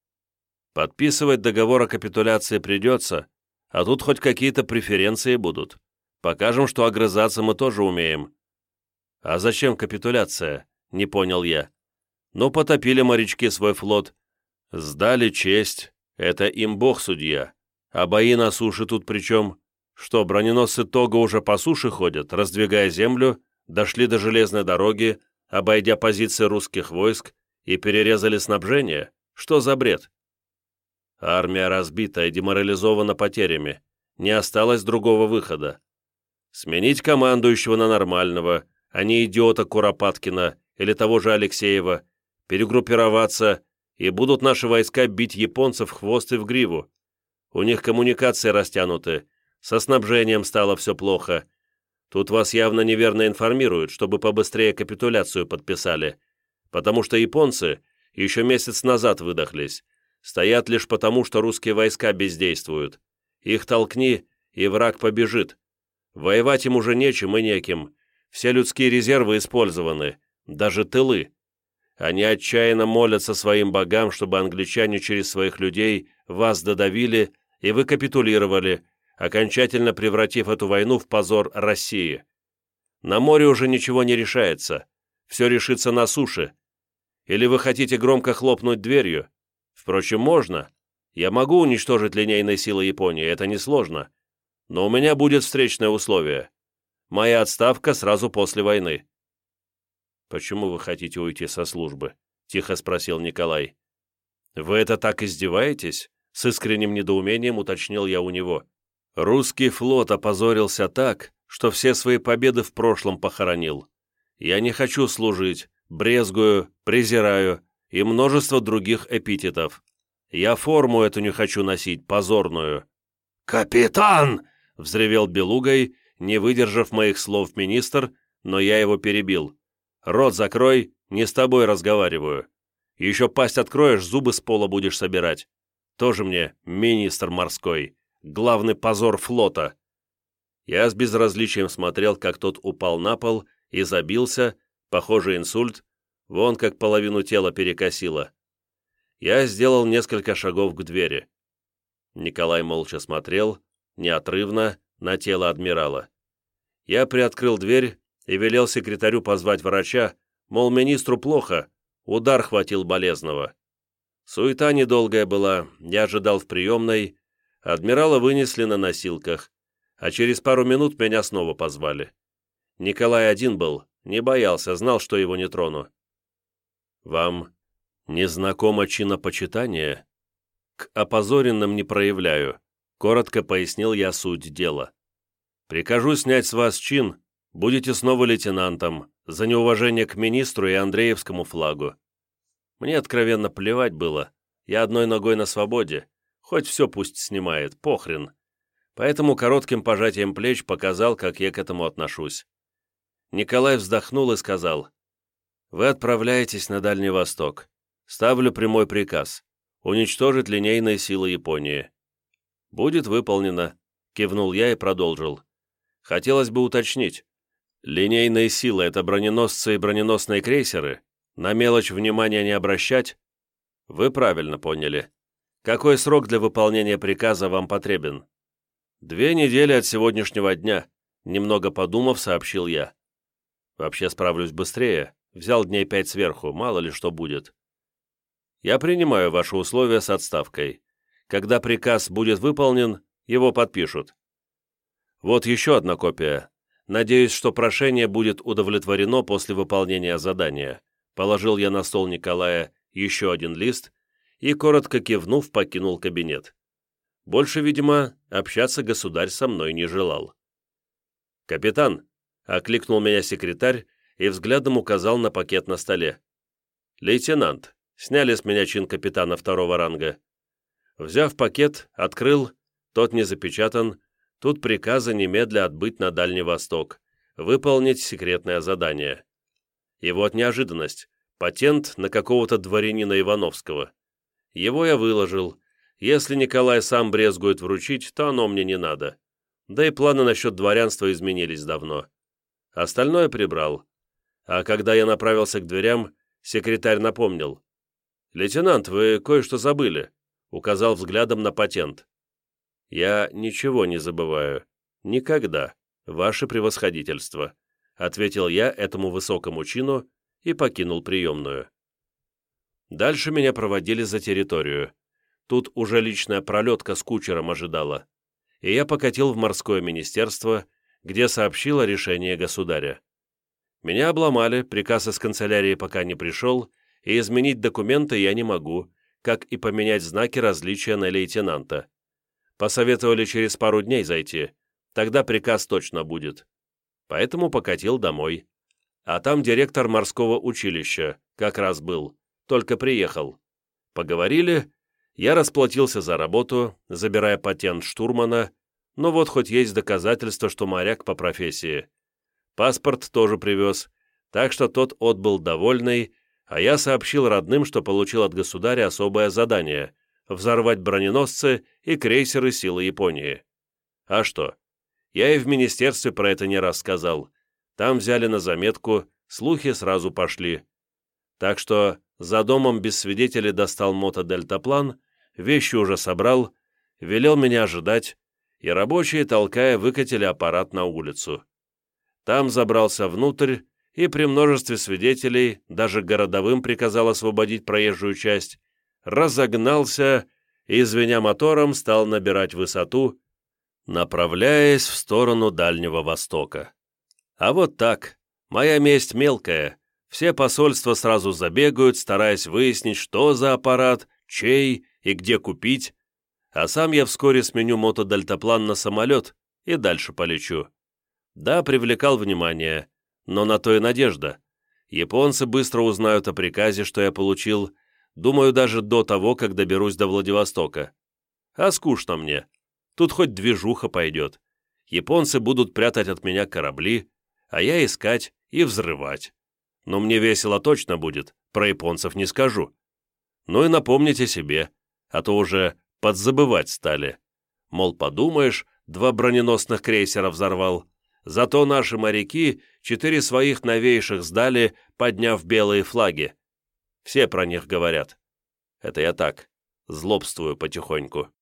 S1: Подписывать договор о капитуляции придется, а тут хоть какие-то преференции будут. Покажем, что огрызаться мы тоже умеем». «А зачем капитуляция?» — не понял я. «Ну, потопили морячки свой флот. Сдали честь. Это им бог судья. А бои на суше тут при чем? Что, броненосцы Того уже по суше ходят, раздвигая землю, дошли до железной дороги, обойдя позиции русских войск, и перерезали снабжение? Что за бред?» Армия разбита и деморализована потерями. Не осталось другого выхода. Сменить командующего на нормального, а не идиота Куропаткина или того же Алексеева, перегруппироваться, и будут наши войска бить японцев в хвост и в гриву. У них коммуникации растянуты, со снабжением стало все плохо. Тут вас явно неверно информируют, чтобы побыстрее капитуляцию подписали, потому что японцы еще месяц назад выдохлись, стоят лишь потому, что русские войска бездействуют. Их толкни, и враг побежит. Воевать им уже нечем и неким. Все людские резервы использованы, даже тылы. Они отчаянно молятся своим богам, чтобы англичане через своих людей вас додавили, и вы капитулировали, окончательно превратив эту войну в позор России. На море уже ничего не решается, все решится на суше. Или вы хотите громко хлопнуть дверью? Впрочем, можно. Я могу уничтожить линейные силы Японии, это несложно. Но у меня будет встречное условие. Моя отставка сразу после войны. «Почему вы хотите уйти со службы?» — тихо спросил Николай. «Вы это так издеваетесь?» — с искренним недоумением уточнил я у него. «Русский флот опозорился так, что все свои победы в прошлом похоронил. Я не хочу служить, брезгую, презираю и множество других эпитетов. Я форму эту не хочу носить, позорную». «Капитан!» — взревел белугой, не выдержав моих слов министр, но я его перебил. «Рот закрой, не с тобой разговариваю. Еще пасть откроешь, зубы с пола будешь собирать. Тоже мне министр морской, главный позор флота». Я с безразличием смотрел, как тот упал на пол и забился, похоже, инсульт, вон как половину тела перекосило. Я сделал несколько шагов к двери. Николай молча смотрел, неотрывно, на тело адмирала. Я приоткрыл дверь и велел секретарю позвать врача, мол, министру плохо, удар хватил болезного. Суета недолгая была, я ожидал в приемной, адмирала вынесли на носилках, а через пару минут меня снова позвали. Николай один был, не боялся, знал, что его не трону. «Вам незнакомо чинопочитание?» «К опозоренным не проявляю», — коротко пояснил я суть дела. «Прикажу снять с вас чин, будете снова лейтенантом, за неуважение к министру и Андреевскому флагу». Мне откровенно плевать было, я одной ногой на свободе, хоть все пусть снимает, похрен. Поэтому коротким пожатием плеч показал, как я к этому отношусь. Николай вздохнул и сказал: «Вы отправляетесь на Дальний Восток. Ставлю прямой приказ — уничтожить линейные силы Японии». «Будет выполнено», — кивнул я и продолжил. «Хотелось бы уточнить. Линейные силы — это броненосцы и броненосные крейсеры? На мелочь внимания не обращать?» «Вы правильно поняли. Какой срок для выполнения приказа вам потребен?» «Две недели от сегодняшнего дня», — немного подумав, сообщил я. «Вообще справлюсь быстрее. Взял дней пять сверху, мало ли что будет». «Я принимаю ваши условия с отставкой. Когда приказ будет выполнен, его подпишут». «Вот еще одна копия. Надеюсь, что прошение будет удовлетворено после выполнения задания». Положил я на стол Николая еще один лист и, коротко кивнув, покинул кабинет. Больше, видимо, общаться государь со мной не желал. «Капитан!» — окликнул меня секретарь и взглядом указал на пакет на столе. «Лейтенант, сняли с меня чин капитана второго ранга». Взяв пакет, открыл, тот не запечатан, тут приказы немедля отбыть на Дальний Восток, выполнить секретное задание. И вот неожиданность, патент на какого-то дворянина Ивановского. Его я выложил. Если Николай сам брезгует вручить, то оно мне не надо. Да и планы насчет дворянства изменились давно. Остальное прибрал. А когда я направился к дверям, секретарь напомнил. «Лейтенант, вы кое-что забыли», — указал взглядом на патент. «Я ничего не забываю. Никогда. Ваше превосходительство», — ответил я этому высокому чину и покинул приемную. Дальше меня проводили за территорию. Тут уже личная пролетка с кучером ожидала, и я покатил в морское министерство, где сообщил о решении государя. Меня обломали, приказ из канцелярии пока не пришел, и изменить документы я не могу, как и поменять знаки различия на лейтенанта. Посоветовали через пару дней зайти, тогда приказ точно будет. Поэтому покатил домой. А там директор морского училища как раз был, только приехал. Поговорили, Я расплатился за работу, забирая патент штурмана, но вот хоть есть доказательство, что моряк по профессии. Паспорт тоже привез, так что тот отбыл довольный, а я сообщил родным, что получил от государя особое задание – взорвать броненосцы и крейсеры силы Японии. А что? Я и в министерстве про это не раз сказал. Там взяли на заметку, слухи сразу пошли. Так что за домом без свидетелей достал мотодельтаплан, вещи уже собрал, велел меня ожидать, и рабочие, толкая, выкатили аппарат на улицу. Там забрался внутрь, и при множестве свидетелей, даже городовым приказал освободить проезжую часть, разогнался и, звеня мотором, стал набирать высоту, направляясь в сторону Дальнего Востока. А вот так, моя месть мелкая, все посольства сразу забегают, стараясь выяснить, что за аппарат, чей и где купить, а сам я вскоре сменю мотодельтаплан на самолет и дальше полечу. Да, привлекал внимание, но на то и надежда. Японцы быстро узнают о приказе, что я получил, думаю, даже до того, как доберусь до Владивостока. А скучно мне. Тут хоть движуха пойдет. Японцы будут прятать от меня корабли, а я искать и взрывать. Но мне весело точно будет, про японцев не скажу. Ну и напомните себе, а то уже подзабывать стали. Мол, подумаешь, два броненосных крейсера взорвал. Зато наши моряки четыре своих новейших сдали, подняв белые флаги. Все про них говорят. Это я так, злобствую потихоньку.